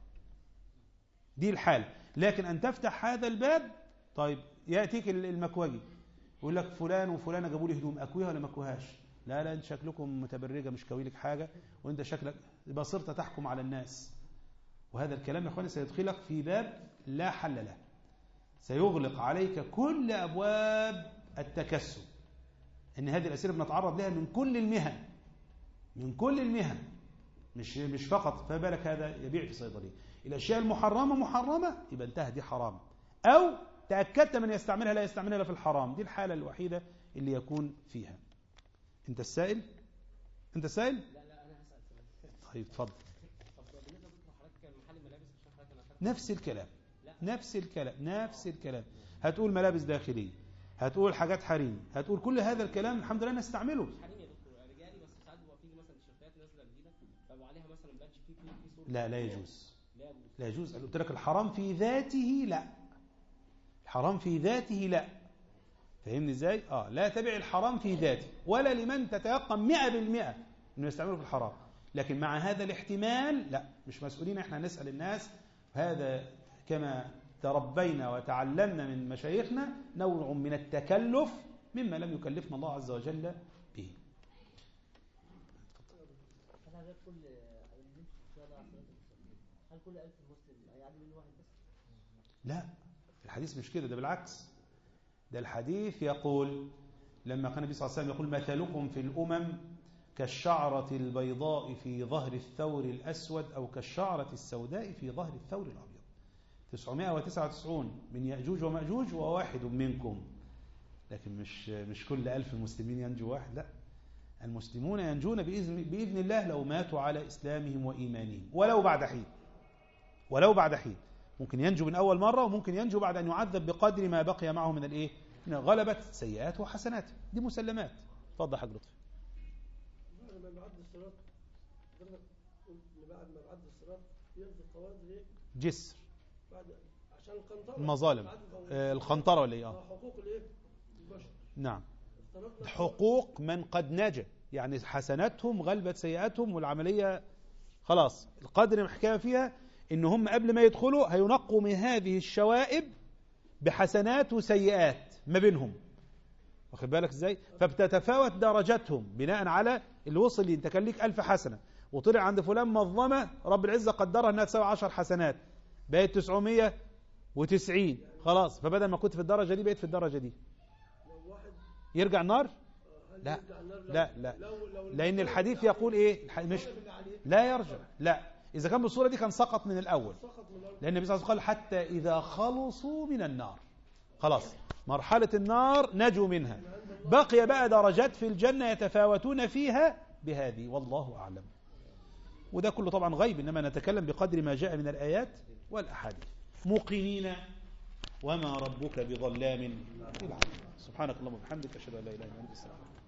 دي الحال. لكن أن تفتح هذا الباب، طيب يأتيك المكواجي يقول لك فلان وفلانة جابوا لي هدوم، أكويها ولا ما أكويهاش؟ لا انت شكلكم متبرجة، مش كوي لك حاجة، وانت شكلك، يبقى صرت تحكم على الناس. وهذا الكلام يا اخواني سيدخلك في باب لا حل له، سيغلق عليك كل أبواب التكسب. إن هذه الأسئلة بنتعرض لها من كل المهن، من كل المهن، مش فقط. فبالك هذا يبيع في صيدلية. الأشياء المحرمة محرمة، يبقى انتهى، دي حرام. أو تأكدت من يستعملها لا يستعملها إلا في الحرام، دي الحالة الوحيدة اللي يكون فيها. أنت السائل؟ أنت السائل؟ لا أنا هسأل. طيب اتفضل. بالنسبة لحضرتك محل ملابس، عشان حضرتك أنا نفس الكلام، نفس الكلام. هتقول ملابس داخلية، هتقول حاجات حريم، هتقول كل هذا الكلام الحمد لله نستعمله. مش حريم يا دكتور، رجالي بس ساعات بيبقى فيه مثلا تيشيرتات نازله جديده بيبقى عليها مثلا بادج فيه صوره. لا يجوز، لا يجوز. قلت لك الحرام في ذاته لا، الحرام في ذاته لا. فهمني ازاي؟ لا تبع الحرام في ذاته، ولا لمن تتيقن 100% انه يستعمله في الحرام. لكن مع هذا الاحتمال لا، مش مسؤولين احنا نسأل الناس. هذا كما تربينا وتعلمنا من مشايخنا، نوع من التكلف مما لم يكلفنا الله عز وجل به. هل كل 1000 مسلم هيعدي منه واحد بس؟ لا، الحديث مش كده، ده بالعكس. ده الحديث يقول، لما كان النبي صلى الله عليه وسلم يقول مثلكم في الأمم كالشعرة البيضاء في ظهر الثور الأسود، أو كالشعرة السوداء في ظهر الثور الأبيض. 999 من يأجوج ومأجوج وواحد منكم. لكن مش كل 1000 مسلمين ينجو واحد، لا. المسلمون ينجون بإذن الله لو ماتوا على إسلامهم وإيمانهم، ولو بعد حين. ممكن ينجو من أول مرة، وممكن ينجو بعد أن يعذب بقدر ما بقي معه من الإيه؟ من غلبة سيئات وحسنات. دي مسلمات. اتفضل حاج لطفي. بعد ما بعد الصراط، بعد ما بعد الصراط ينزل قوارض ايه؟ جسر. بعد عشان القنطرة، المظالم، القنطرة ولا ايه؟ حقوق الايه؟ البشر. نعم، حقوق من قد نجا، يعني حسناتهم غلبت سيئاتهم، والعملية خلاص. القدر الحكاية فيها إن هم قبل ما يدخلوا هينقوا من هذه الشوائب بحسنات وسيئات ما بينهم، واخد بالك ازاي؟ فبتتفاوت درجاتهم بناء على اللي وصل لي. انت كان ليك 1000 حسنة، وطلع عند فلان مظلمة رب العزة قدرها أنها تساوي 10 حسنات، بقت 990 خلاص، فبدل ما كنت في الدرجة دي بقيت في الدرجة دي، لو واحد يرجع النار؟ لا يرجع النار لا لا، لو لأن الحديث يقول إيه؟ مش لا يرجع، لا، إذا كان بالصورة دي كان سقط من الأول، سقط من الأرض. لأن النبي صلى الله عليه وسلم قال حتى إذا خلصوا من النار، خلاص مرحلة النار نجوا منها، بقي بقى درجات في الجنة يتفاوتون فيها بهذه، والله أعلم. وده كله طبعا غيب، إنما نتكلم بقدر ما جاء من الآيات والأحاديث موقنين وما ربك بظلام للعبيد. سبحانك اللهم وبحمدك أشهد أن لا إله إلا أنت أستغفرك.